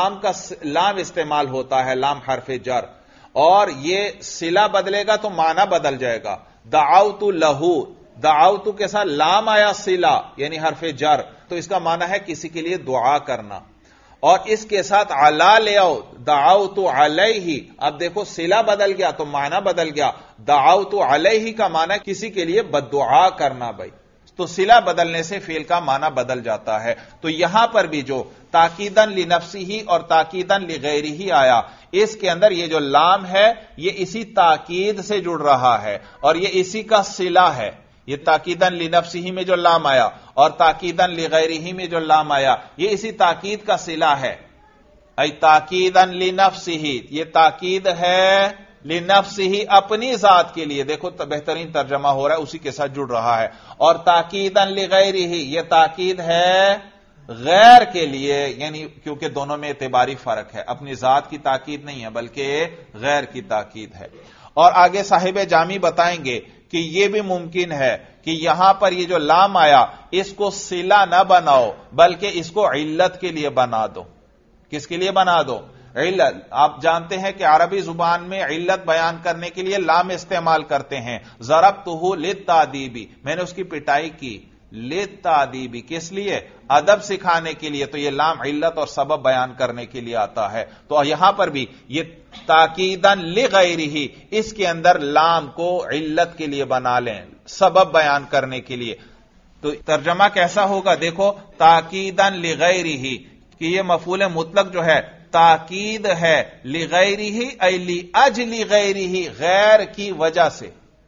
لام استعمال ہوتا ہے، لام حرف جر، اور یہ صلہ بدلے گا تو معنی بدل جائے گا. دعوت لہو، دعوت کے ساتھ لام آیا صلہ یعنی حرف جر، تو اس کا معنی ہے کسی کے لیے دعا کرنا. اور اس کے ساتھ علا لے آؤ، دعوت علیہ، اب دیکھو صلہ بدل گیا تو معنی بدل گیا. دعوت علیہ کا معنی کسی کے لیے بددعا کرنا. بھائی تو صلہ بدلنے سے فعل کا معنی بدل جاتا ہے. تو یہاں پر بھی جو تاکیدن لنفسہ اور تاکیدن لغیرہ آیا، اس کے اندر یہ جو لام ہے یہ اسی تاکید سے جڑ رہا ہے اور یہ اسی کا صلہ ہے. یہ تاکیدن لنفسہ میں جو لام آیا اور تاکیدن لغیرہ میں جو لام آیا یہ اسی تاکید کا صلہ ہے. ای تاکیدن لنفسہ، یہ تاکید ہے لنفسہ اپنی ذات کے لیے، دیکھو بہترین ترجمہ ہو رہا ہے، اسی کے ساتھ جڑ رہا ہے. اور تاکیدن لغیرہ، یہ تاکید ہے غیر کے لیے، یعنی کیونکہ دونوں میں اعتباری فرق ہے، اپنی ذات کی تاکید نہیں ہے بلکہ غیر کی تاکید ہے. اور آگے صاحب جامی بتائیں گے کہ یہ بھی ممکن ہے کہ یہاں پر یہ جو لام آیا اس کو صلہ نہ بناؤ بلکہ اس کو علت کے لیے بنا دو. کس کے لیے بنا دو؟ علت. آپ جانتے ہیں کہ عربی زبان میں علت بیان کرنے کے لیے لام استعمال کرتے ہیں. ضربتہ للتادیب، میں نے اس کی پٹائی کی. للتادیب کس لیے؟ ادب سکھانے کے لیے. تو یہ لام علت اور سبب بیان کرنے کے لیے آتا ہے. تو یہاں پر بھی یہ تاکیدن لغیرہ، اس کے اندر لام کو علت کے لیے بنا لیں، سبب بیان کرنے کے لیے. تو ترجمہ کیسا ہوگا؟ دیکھو تاکیدن لغیرہ، کہ یہ مفعول مطلق جو ہے تاکید ہے لغیرہ ای لاجل غیرہ، غیر کی وجہ سے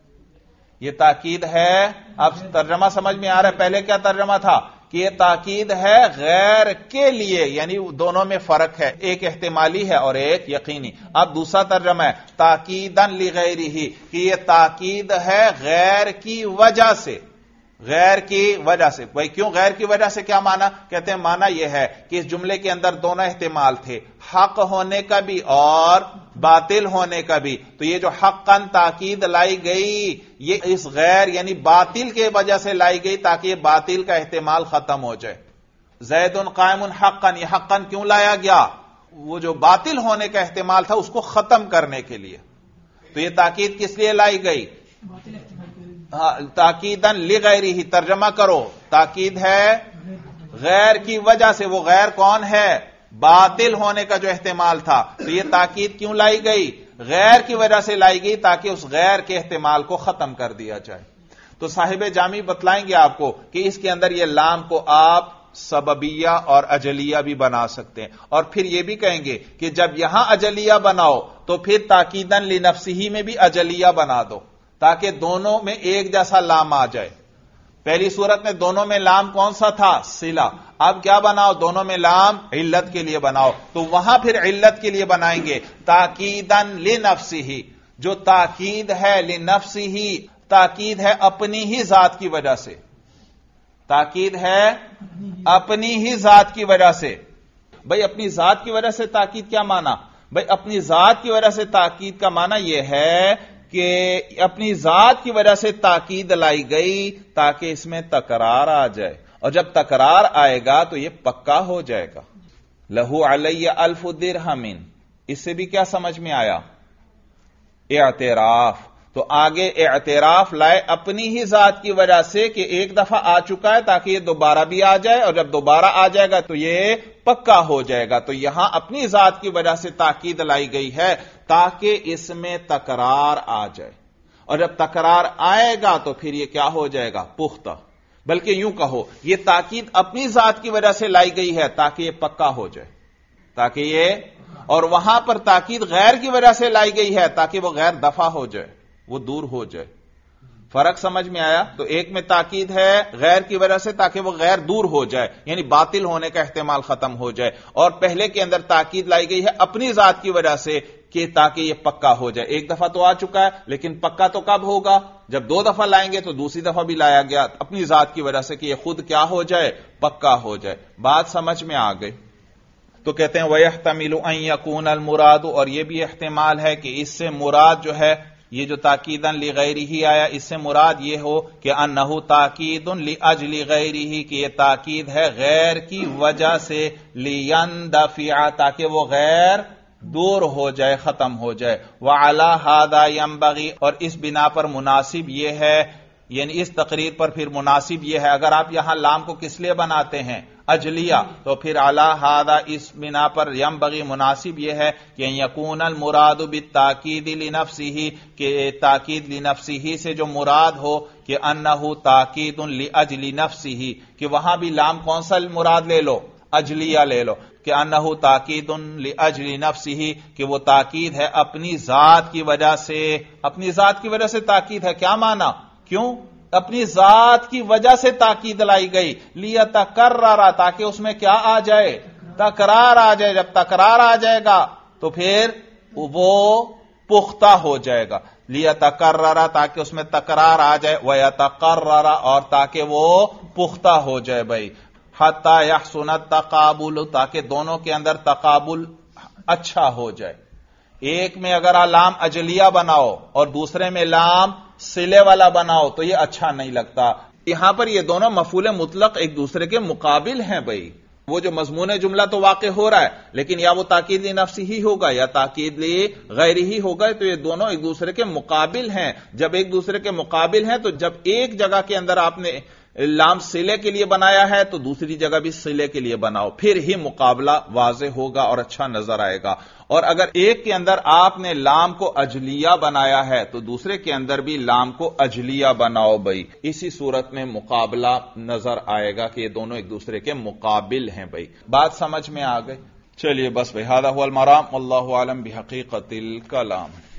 یہ تاکید ہے. اب ترجمہ سمجھ میں آ رہا ہے؟ پہلے کیا ترجمہ تھا کہ یہ تاکید ہے غیر کے لیے، یعنی دونوں میں فرق ہے، ایک احتمالی ہے اور ایک یقینی. اب دوسرا ترجمہ ہے تاکیدن لغیرہ، کہ یہ تاکید ہے غیر کی وجہ سے. غیر کی وجہ سے. بھائی کیوں غیر کی وجہ سے؟ کیا معنی؟ کہتے ہیں معنی یہ ہے کہ اس جملے کے اندر دونوں احتمال تھے، حق ہونے کا بھی اور باطل ہونے کا بھی. تو یہ جو حقاً تاکید لائی گئی یہ اس غیر یعنی باطل کے وجہ سے لائی گئی تاکہ یہ باطل کا احتمال ختم ہو جائے. زید قائم حقاً، یہ حقاً کیوں لایا گیا؟ وہ جو باطل ہونے کا احتمال تھا اس کو ختم کرنے کے لیے. تو یہ تاکید کس لیے لائی گئی؟ تاکیدن لغیرہ. ترجمہ کرو، تاکید ہے غیر کی وجہ سے. وہ غیر کون ہے؟ باطل ہونے کا جو احتمال تھا. تو یہ تاکید کیوں لائی گئی؟ غیر کی وجہ سے لائی گئی تاکہ اس غیر کے احتمال کو ختم کر دیا جائے. تو صاحب جامی بتلائیں گے آپ کو کہ اس کے اندر یہ لام کو آپ سببیہ اور اجلیہ بھی بنا سکتے ہیں. اور پھر یہ بھی کہیں گے کہ جب یہاں اجلیہ بناؤ تو پھر تاکیدن لنفسہ میں بھی اجلیہ بنا دو تاکہ دونوں میں ایک جیسا لام آ جائے. پہلی صورت میں دونوں میں لام کون سا تھا؟ صلہ. اب کیا بناؤ؟ دونوں میں لام علت کے لیے بناؤ. تو وہاں پھر علت کے لیے بنائیں گے تاکیدن لنفسہ. جو تاکید ہے لنفسہ، تاکید ہے اپنی ہی ذات کی وجہ سے. تاکید ہے اپنی ہی ذات کی وجہ سے. بھئی اپنی ذات کی وجہ سے تاکید کیا مانا؟ بھئی اپنی ذات کی وجہ سے تاکید کا مانا یہ ہے کہ اپنی ذات کی وجہ سے تاکید لائی گئی تاکہ اس میں تکرار آ جائے، اور جب تکرار آئے گا تو یہ پکا ہو جائے گا. لہو علی الف درہم، اس سے بھی کیا سمجھ میں آیا؟ اعتراف. تو آگے اعتراف لائے اپنی ہی ذات کی وجہ سے کہ ایک دفعہ آ چکا ہے تاکہ یہ دوبارہ بھی آ جائے، اور جب دوبارہ آ جائے گا تو یہ پکا ہو جائے گا. تو یہاں اپنی ذات کی وجہ سے تاکید لائی گئی ہے تاکہ اس میں تکرار آ جائے، اور جب تکرار آئے گا تو پھر یہ کیا ہو جائے گا؟ پختہ. بلکہ یوں کہو یہ تاکید اپنی ذات کی وجہ سے لائی گئی ہے تاکہ یہ پکا ہو جائے، تاکہ یہ، اور وہاں پر تاکید غیر کی وجہ سے لائی گئی ہے تاکہ وہ غیر دفع ہو جائے، وہ دور ہو جائے. فرق سمجھ میں آیا؟ تو ایک میں تاکید ہے غیر کی وجہ سے تاکہ وہ غیر دور ہو جائے، یعنی باطل ہونے کا احتمال ختم ہو جائے، اور پہلے کے اندر تاکید لائی گئی ہے اپنی ذات کی وجہ سے کہ تاکہ یہ پکا ہو جائے. ایک دفعہ تو آ چکا ہے لیکن پکا تو کب ہوگا؟ جب دو دفعہ لائیں گے. تو دوسری دفعہ بھی لایا گیا اپنی ذات کی وجہ سے کہ یہ خود کیا ہو جائے؟ پکا ہو جائے. بات سمجھ میں آ گئی؟ تو کہتے ہیں وَيَحْتَمِلُ أَن يَكُونَ الْمُرَادُ، اور یہ بھی احتمال ہے کہ اس سے مراد جو ہے، یہ جو تاکیدن لغیرہ آیا، اس سے مراد یہ ہو کہ انہو تاکید لاجل غیرہ، کہ یہ تاکید ہے غیر کی وجہ سے، لِيَنْدَفِعَ، تاکہ وہ غیر دور ہو جائے، ختم ہو جائے. وَعَلَى هَذَا يَنبَغِي، اور اس بنا پر مناسب یہ ہے، یعنی اس تقریر پر پھر مناسب یہ ہے، اگر آپ یہاں لام کو کس لیے بناتے ہیں؟ اجلیہ. تو پھر علی ھذا، اس بنا پر ینبغی، مناسب یہ ہے کہ یکون المراد بالتاکید لنفسہ، کہ تاکید لنفسہ سے جو مراد ہو کہ انہ تاکید لاجل نفسہ، کہ وہاں بھی لام کون سا مراد لے لو؟ اجلیہ لے لو، کہ انہ تاکید لاجل نفسہ، کہ وہ تاکید ہے اپنی ذات کی وجہ سے. اپنی ذات کی وجہ سے تاکید ہے، کیا معنی؟ کیوں؟ اپنی ذات کی وجہ سے تاکید لائی گئی. لیتکرر، تاکہ اس میں کیا آ جائے؟ تکرار آ جائے. جب تکرار آ جائے گا تو پھر وہ پختہ ہو جائے گا. لیتکرر، تاکہ اس میں تکرار آ جائے. ویتقرر، اور تاکہ وہ پختہ ہو جائے. بھائی حتی یحسن التقابل، تاکہ دونوں کے اندر تقابل اچھا ہو جائے. ایک میں اگر لام اجلیہ بناؤ اور دوسرے میں لام صلے والا بناؤ تو یہ اچھا نہیں لگتا. یہاں پر یہ دونوں مفعول مطلق ایک دوسرے کے مقابل ہیں. بھائی وہ جو مضمون جملہ تو واقع ہو رہا ہے، لیکن یا وہ تاکید لنفسہ ہی ہوگا یا تاکید لغیرہ ہی ہوگا. تو یہ دونوں ایک دوسرے کے مقابل ہیں. جب ایک دوسرے کے مقابل ہیں تو جب ایک جگہ کے اندر آپ نے لام صلے کے لیے بنایا ہے تو دوسری جگہ بھی صلے کے لیے بناؤ، پھر ہی مقابلہ واضح ہوگا اور اچھا نظر آئے گا. اور اگر ایک کے اندر آپ نے لام کو اجلیہ بنایا ہے تو دوسرے کے اندر بھی لام کو اجلیہ بناؤ. بھائی اسی صورت میں مقابلہ نظر آئے گا کہ یہ دونوں ایک دوسرے کے مقابل ہیں. بھائی بات سمجھ میں آ گئی؟ چلیے بس بھائی، ھذا ھو المرام، واللہ اعلم بحقیقت الکلام.